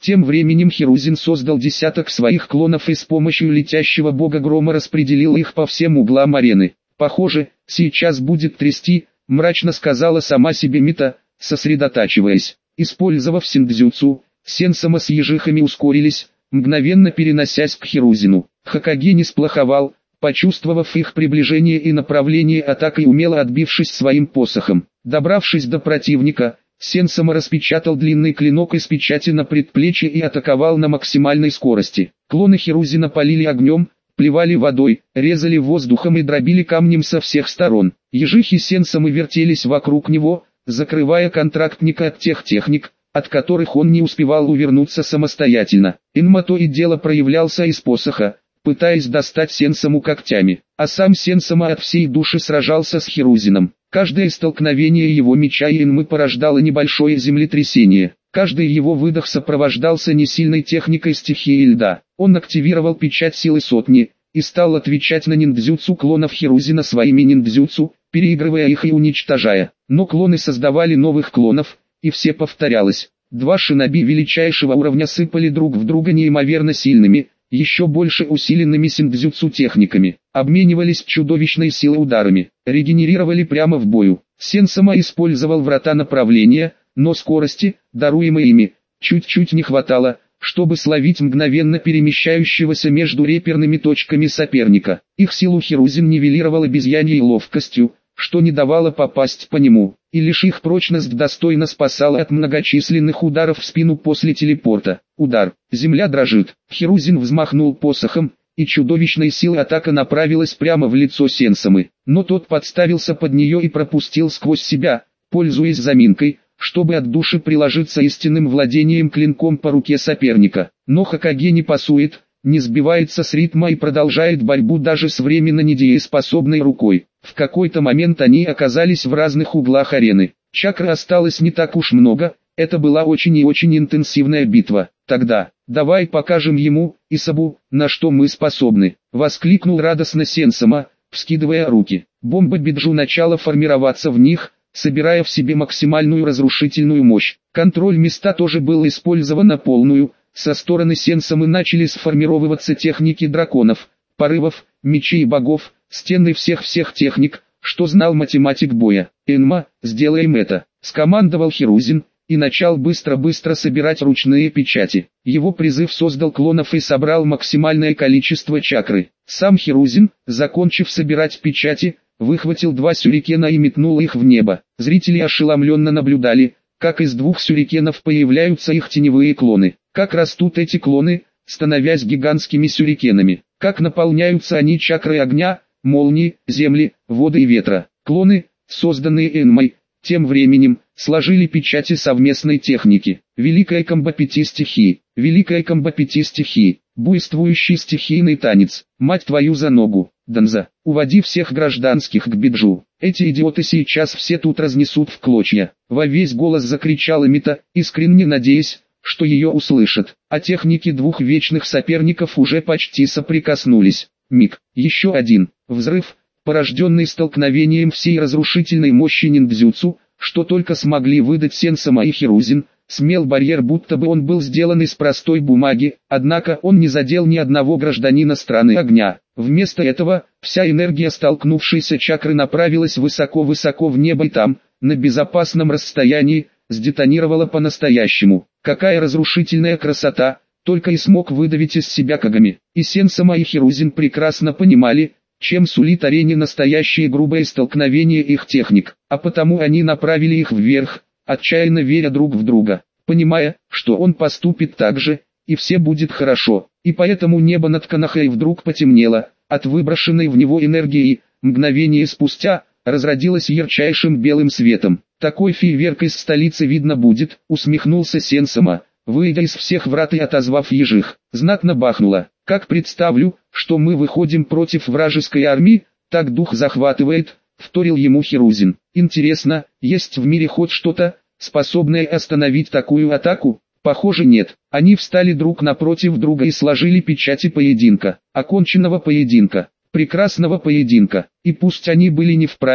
Тем временем Хирузин создал десяток своих клонов и с помощью летящего бога грома распределил их по всем углам арены. «Похоже, сейчас будет трясти», — мрачно сказала сама себе Мита, сосредотачиваясь. Использовав синдзюцу, Сенсама с ежихами ускорились, мгновенно переносясь к Хирузину. Хокаге не сплоховал, почувствовав их приближение и направление атаки, умело отбившись своим посохом. Добравшись до противника, Сенсама распечатал длинный клинок из печати на предплечье и атаковал на максимальной скорости. Клоны Хирузина полили огнем, плевали водой, резали воздухом и дробили камнем со всех сторон. Ежихи Сенсамы вертелись вокруг него, закрывая контрактника от тех техник, от которых он не успевал увернуться самостоятельно. Инма то и дело проявлялся из посоха, пытаясь достать Сенсаму когтями, а сам Сенсама от всей души сражался с Хирузином. Каждое столкновение его меча и Инмы порождало небольшое землетрясение. Каждый его выдох сопровождался несильной техникой стихии льда. Он активировал печать силы сотни и стал отвечать на ниндзюцу клонов Хирузина своими ниндзюцу, переигрывая их и уничтожая. Но клоны создавали новых клонов, и все повторялось. Два шиноби величайшего уровня сыпали друг в друга неимоверно сильными, еще больше усиленными синдзюцу техниками, обменивались чудовищной силой ударами, регенерировали прямо в бою. Сенсама использовал врата направления, но скорости, даруемой ими, чуть-чуть не хватало, чтобы словить мгновенно перемещающегося между реперными точками соперника. Их силу Хирузин нивелировал обезьяньей ловкостью, что не давало попасть по нему, и лишь их прочность достойно спасала от многочисленных ударов в спину после телепорта. Удар. Земля дрожит. Хирузин взмахнул посохом, и чудовищной силой атака направилась прямо в лицо Сенсамы. Но тот подставился под нее и пропустил сквозь себя, пользуясь заминкой, чтобы от души приложиться истинным владением клинком по руке соперника. Но Хокаге не пасует, не сбивается с ритма и продолжает борьбу даже с временно недееспособной рукой. В какой-то момент они оказались в разных углах арены. Чакры осталось не так уж много, это была очень и очень интенсивная битва. Тогда, давай покажем ему, Исабу, на что мы способны, воскликнул радостно Сенсама, вскидывая руки. Бомба Биджу начала формироваться в них, собирая в себе максимальную разрушительную мощь. Контроль места тоже был использован на полную. Со стороны Сенсамы начали сформировываться техники драконов, порывов, мечей богов, стены всех-всех техник, что знал математик боя. «Энма, сделаем это», — скомандовал Хирузин, и начал быстро-быстро собирать ручные печати. Его призыв создал клонов и собрал максимальное количество чакры. Сам Хирузин, закончив собирать печати, выхватил два сюрикена и метнул их в небо. Зрители ошеломленно наблюдали, как из двух сюрикенов появляются их теневые клоны. Как растут эти клоны, становясь гигантскими сюрикенами. Как наполняются они чакрой огня, молнии, земли, воды и ветра. Клоны, созданные Энмой, тем временем, сложили печати совместной техники. Великая комбо пяти стихий. Великая комбо пяти стихий. Буйствующий стихийный танец. Мать твою за ногу, Данза. Уводи всех гражданских к Биджу. Эти идиоты сейчас все тут разнесут в клочья. Во весь голос закричала Мита, искренне надеясь, что ее услышат, а техники двух вечных соперников уже почти соприкоснулись. Миг, еще один, взрыв, порожденный столкновением всей разрушительной мощи ниндзюцу, что только смогли выдать Сенсама и Хирузин, смел барьер, будто бы он был сделан из простой бумаги, однако он не задел ни одного гражданина страны огня. Вместо этого, вся энергия столкнувшейся чакры направилась высоко-высоко в небо и там, на безопасном расстоянии, сдетонировала по-настоящему. Какая разрушительная красота, только и смог выдавить из себя Кагами. И Сенсама и Хирузин прекрасно понимали, чем сулит арене настоящее грубое столкновение их техник, а потому они направили их вверх, отчаянно веря друг в друга, понимая, что он поступит так же, и все будет хорошо. И поэтому небо над Канахой вдруг потемнело, от выброшенной в него энергии, мгновение спустя, разродилось ярчайшим белым светом. Такой фейерверк из столицы видно будет, усмехнулся Сенсама, выйдя из всех врат и отозвав ежих. Знатно бахнуло. Как представлю, что мы выходим против вражеской армии, так дух захватывает, вторил ему Хирузин. Интересно, есть в мире хоть что-то, способное остановить такую атаку? Похоже, нет. Они встали друг напротив друга и сложили печати поединка. Оконченного поединка. Прекрасного поединка. И пусть они были не вправе,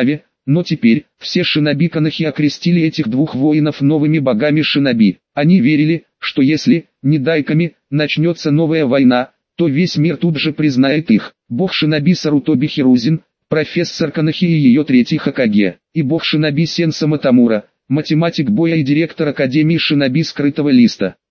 Но теперь, все шиноби Канахи окрестили этих двух воинов новыми богами шиноби. Они верили, что если, не дайками, начнется новая война, то весь мир тут же признает их. Бог шиноби Сарутоби Хирузин, профессор Канахи и ее третий Хокаге, и бог шиноби Сенса Матамура, математик боя и директор Академии шиноби Скрытого Листа.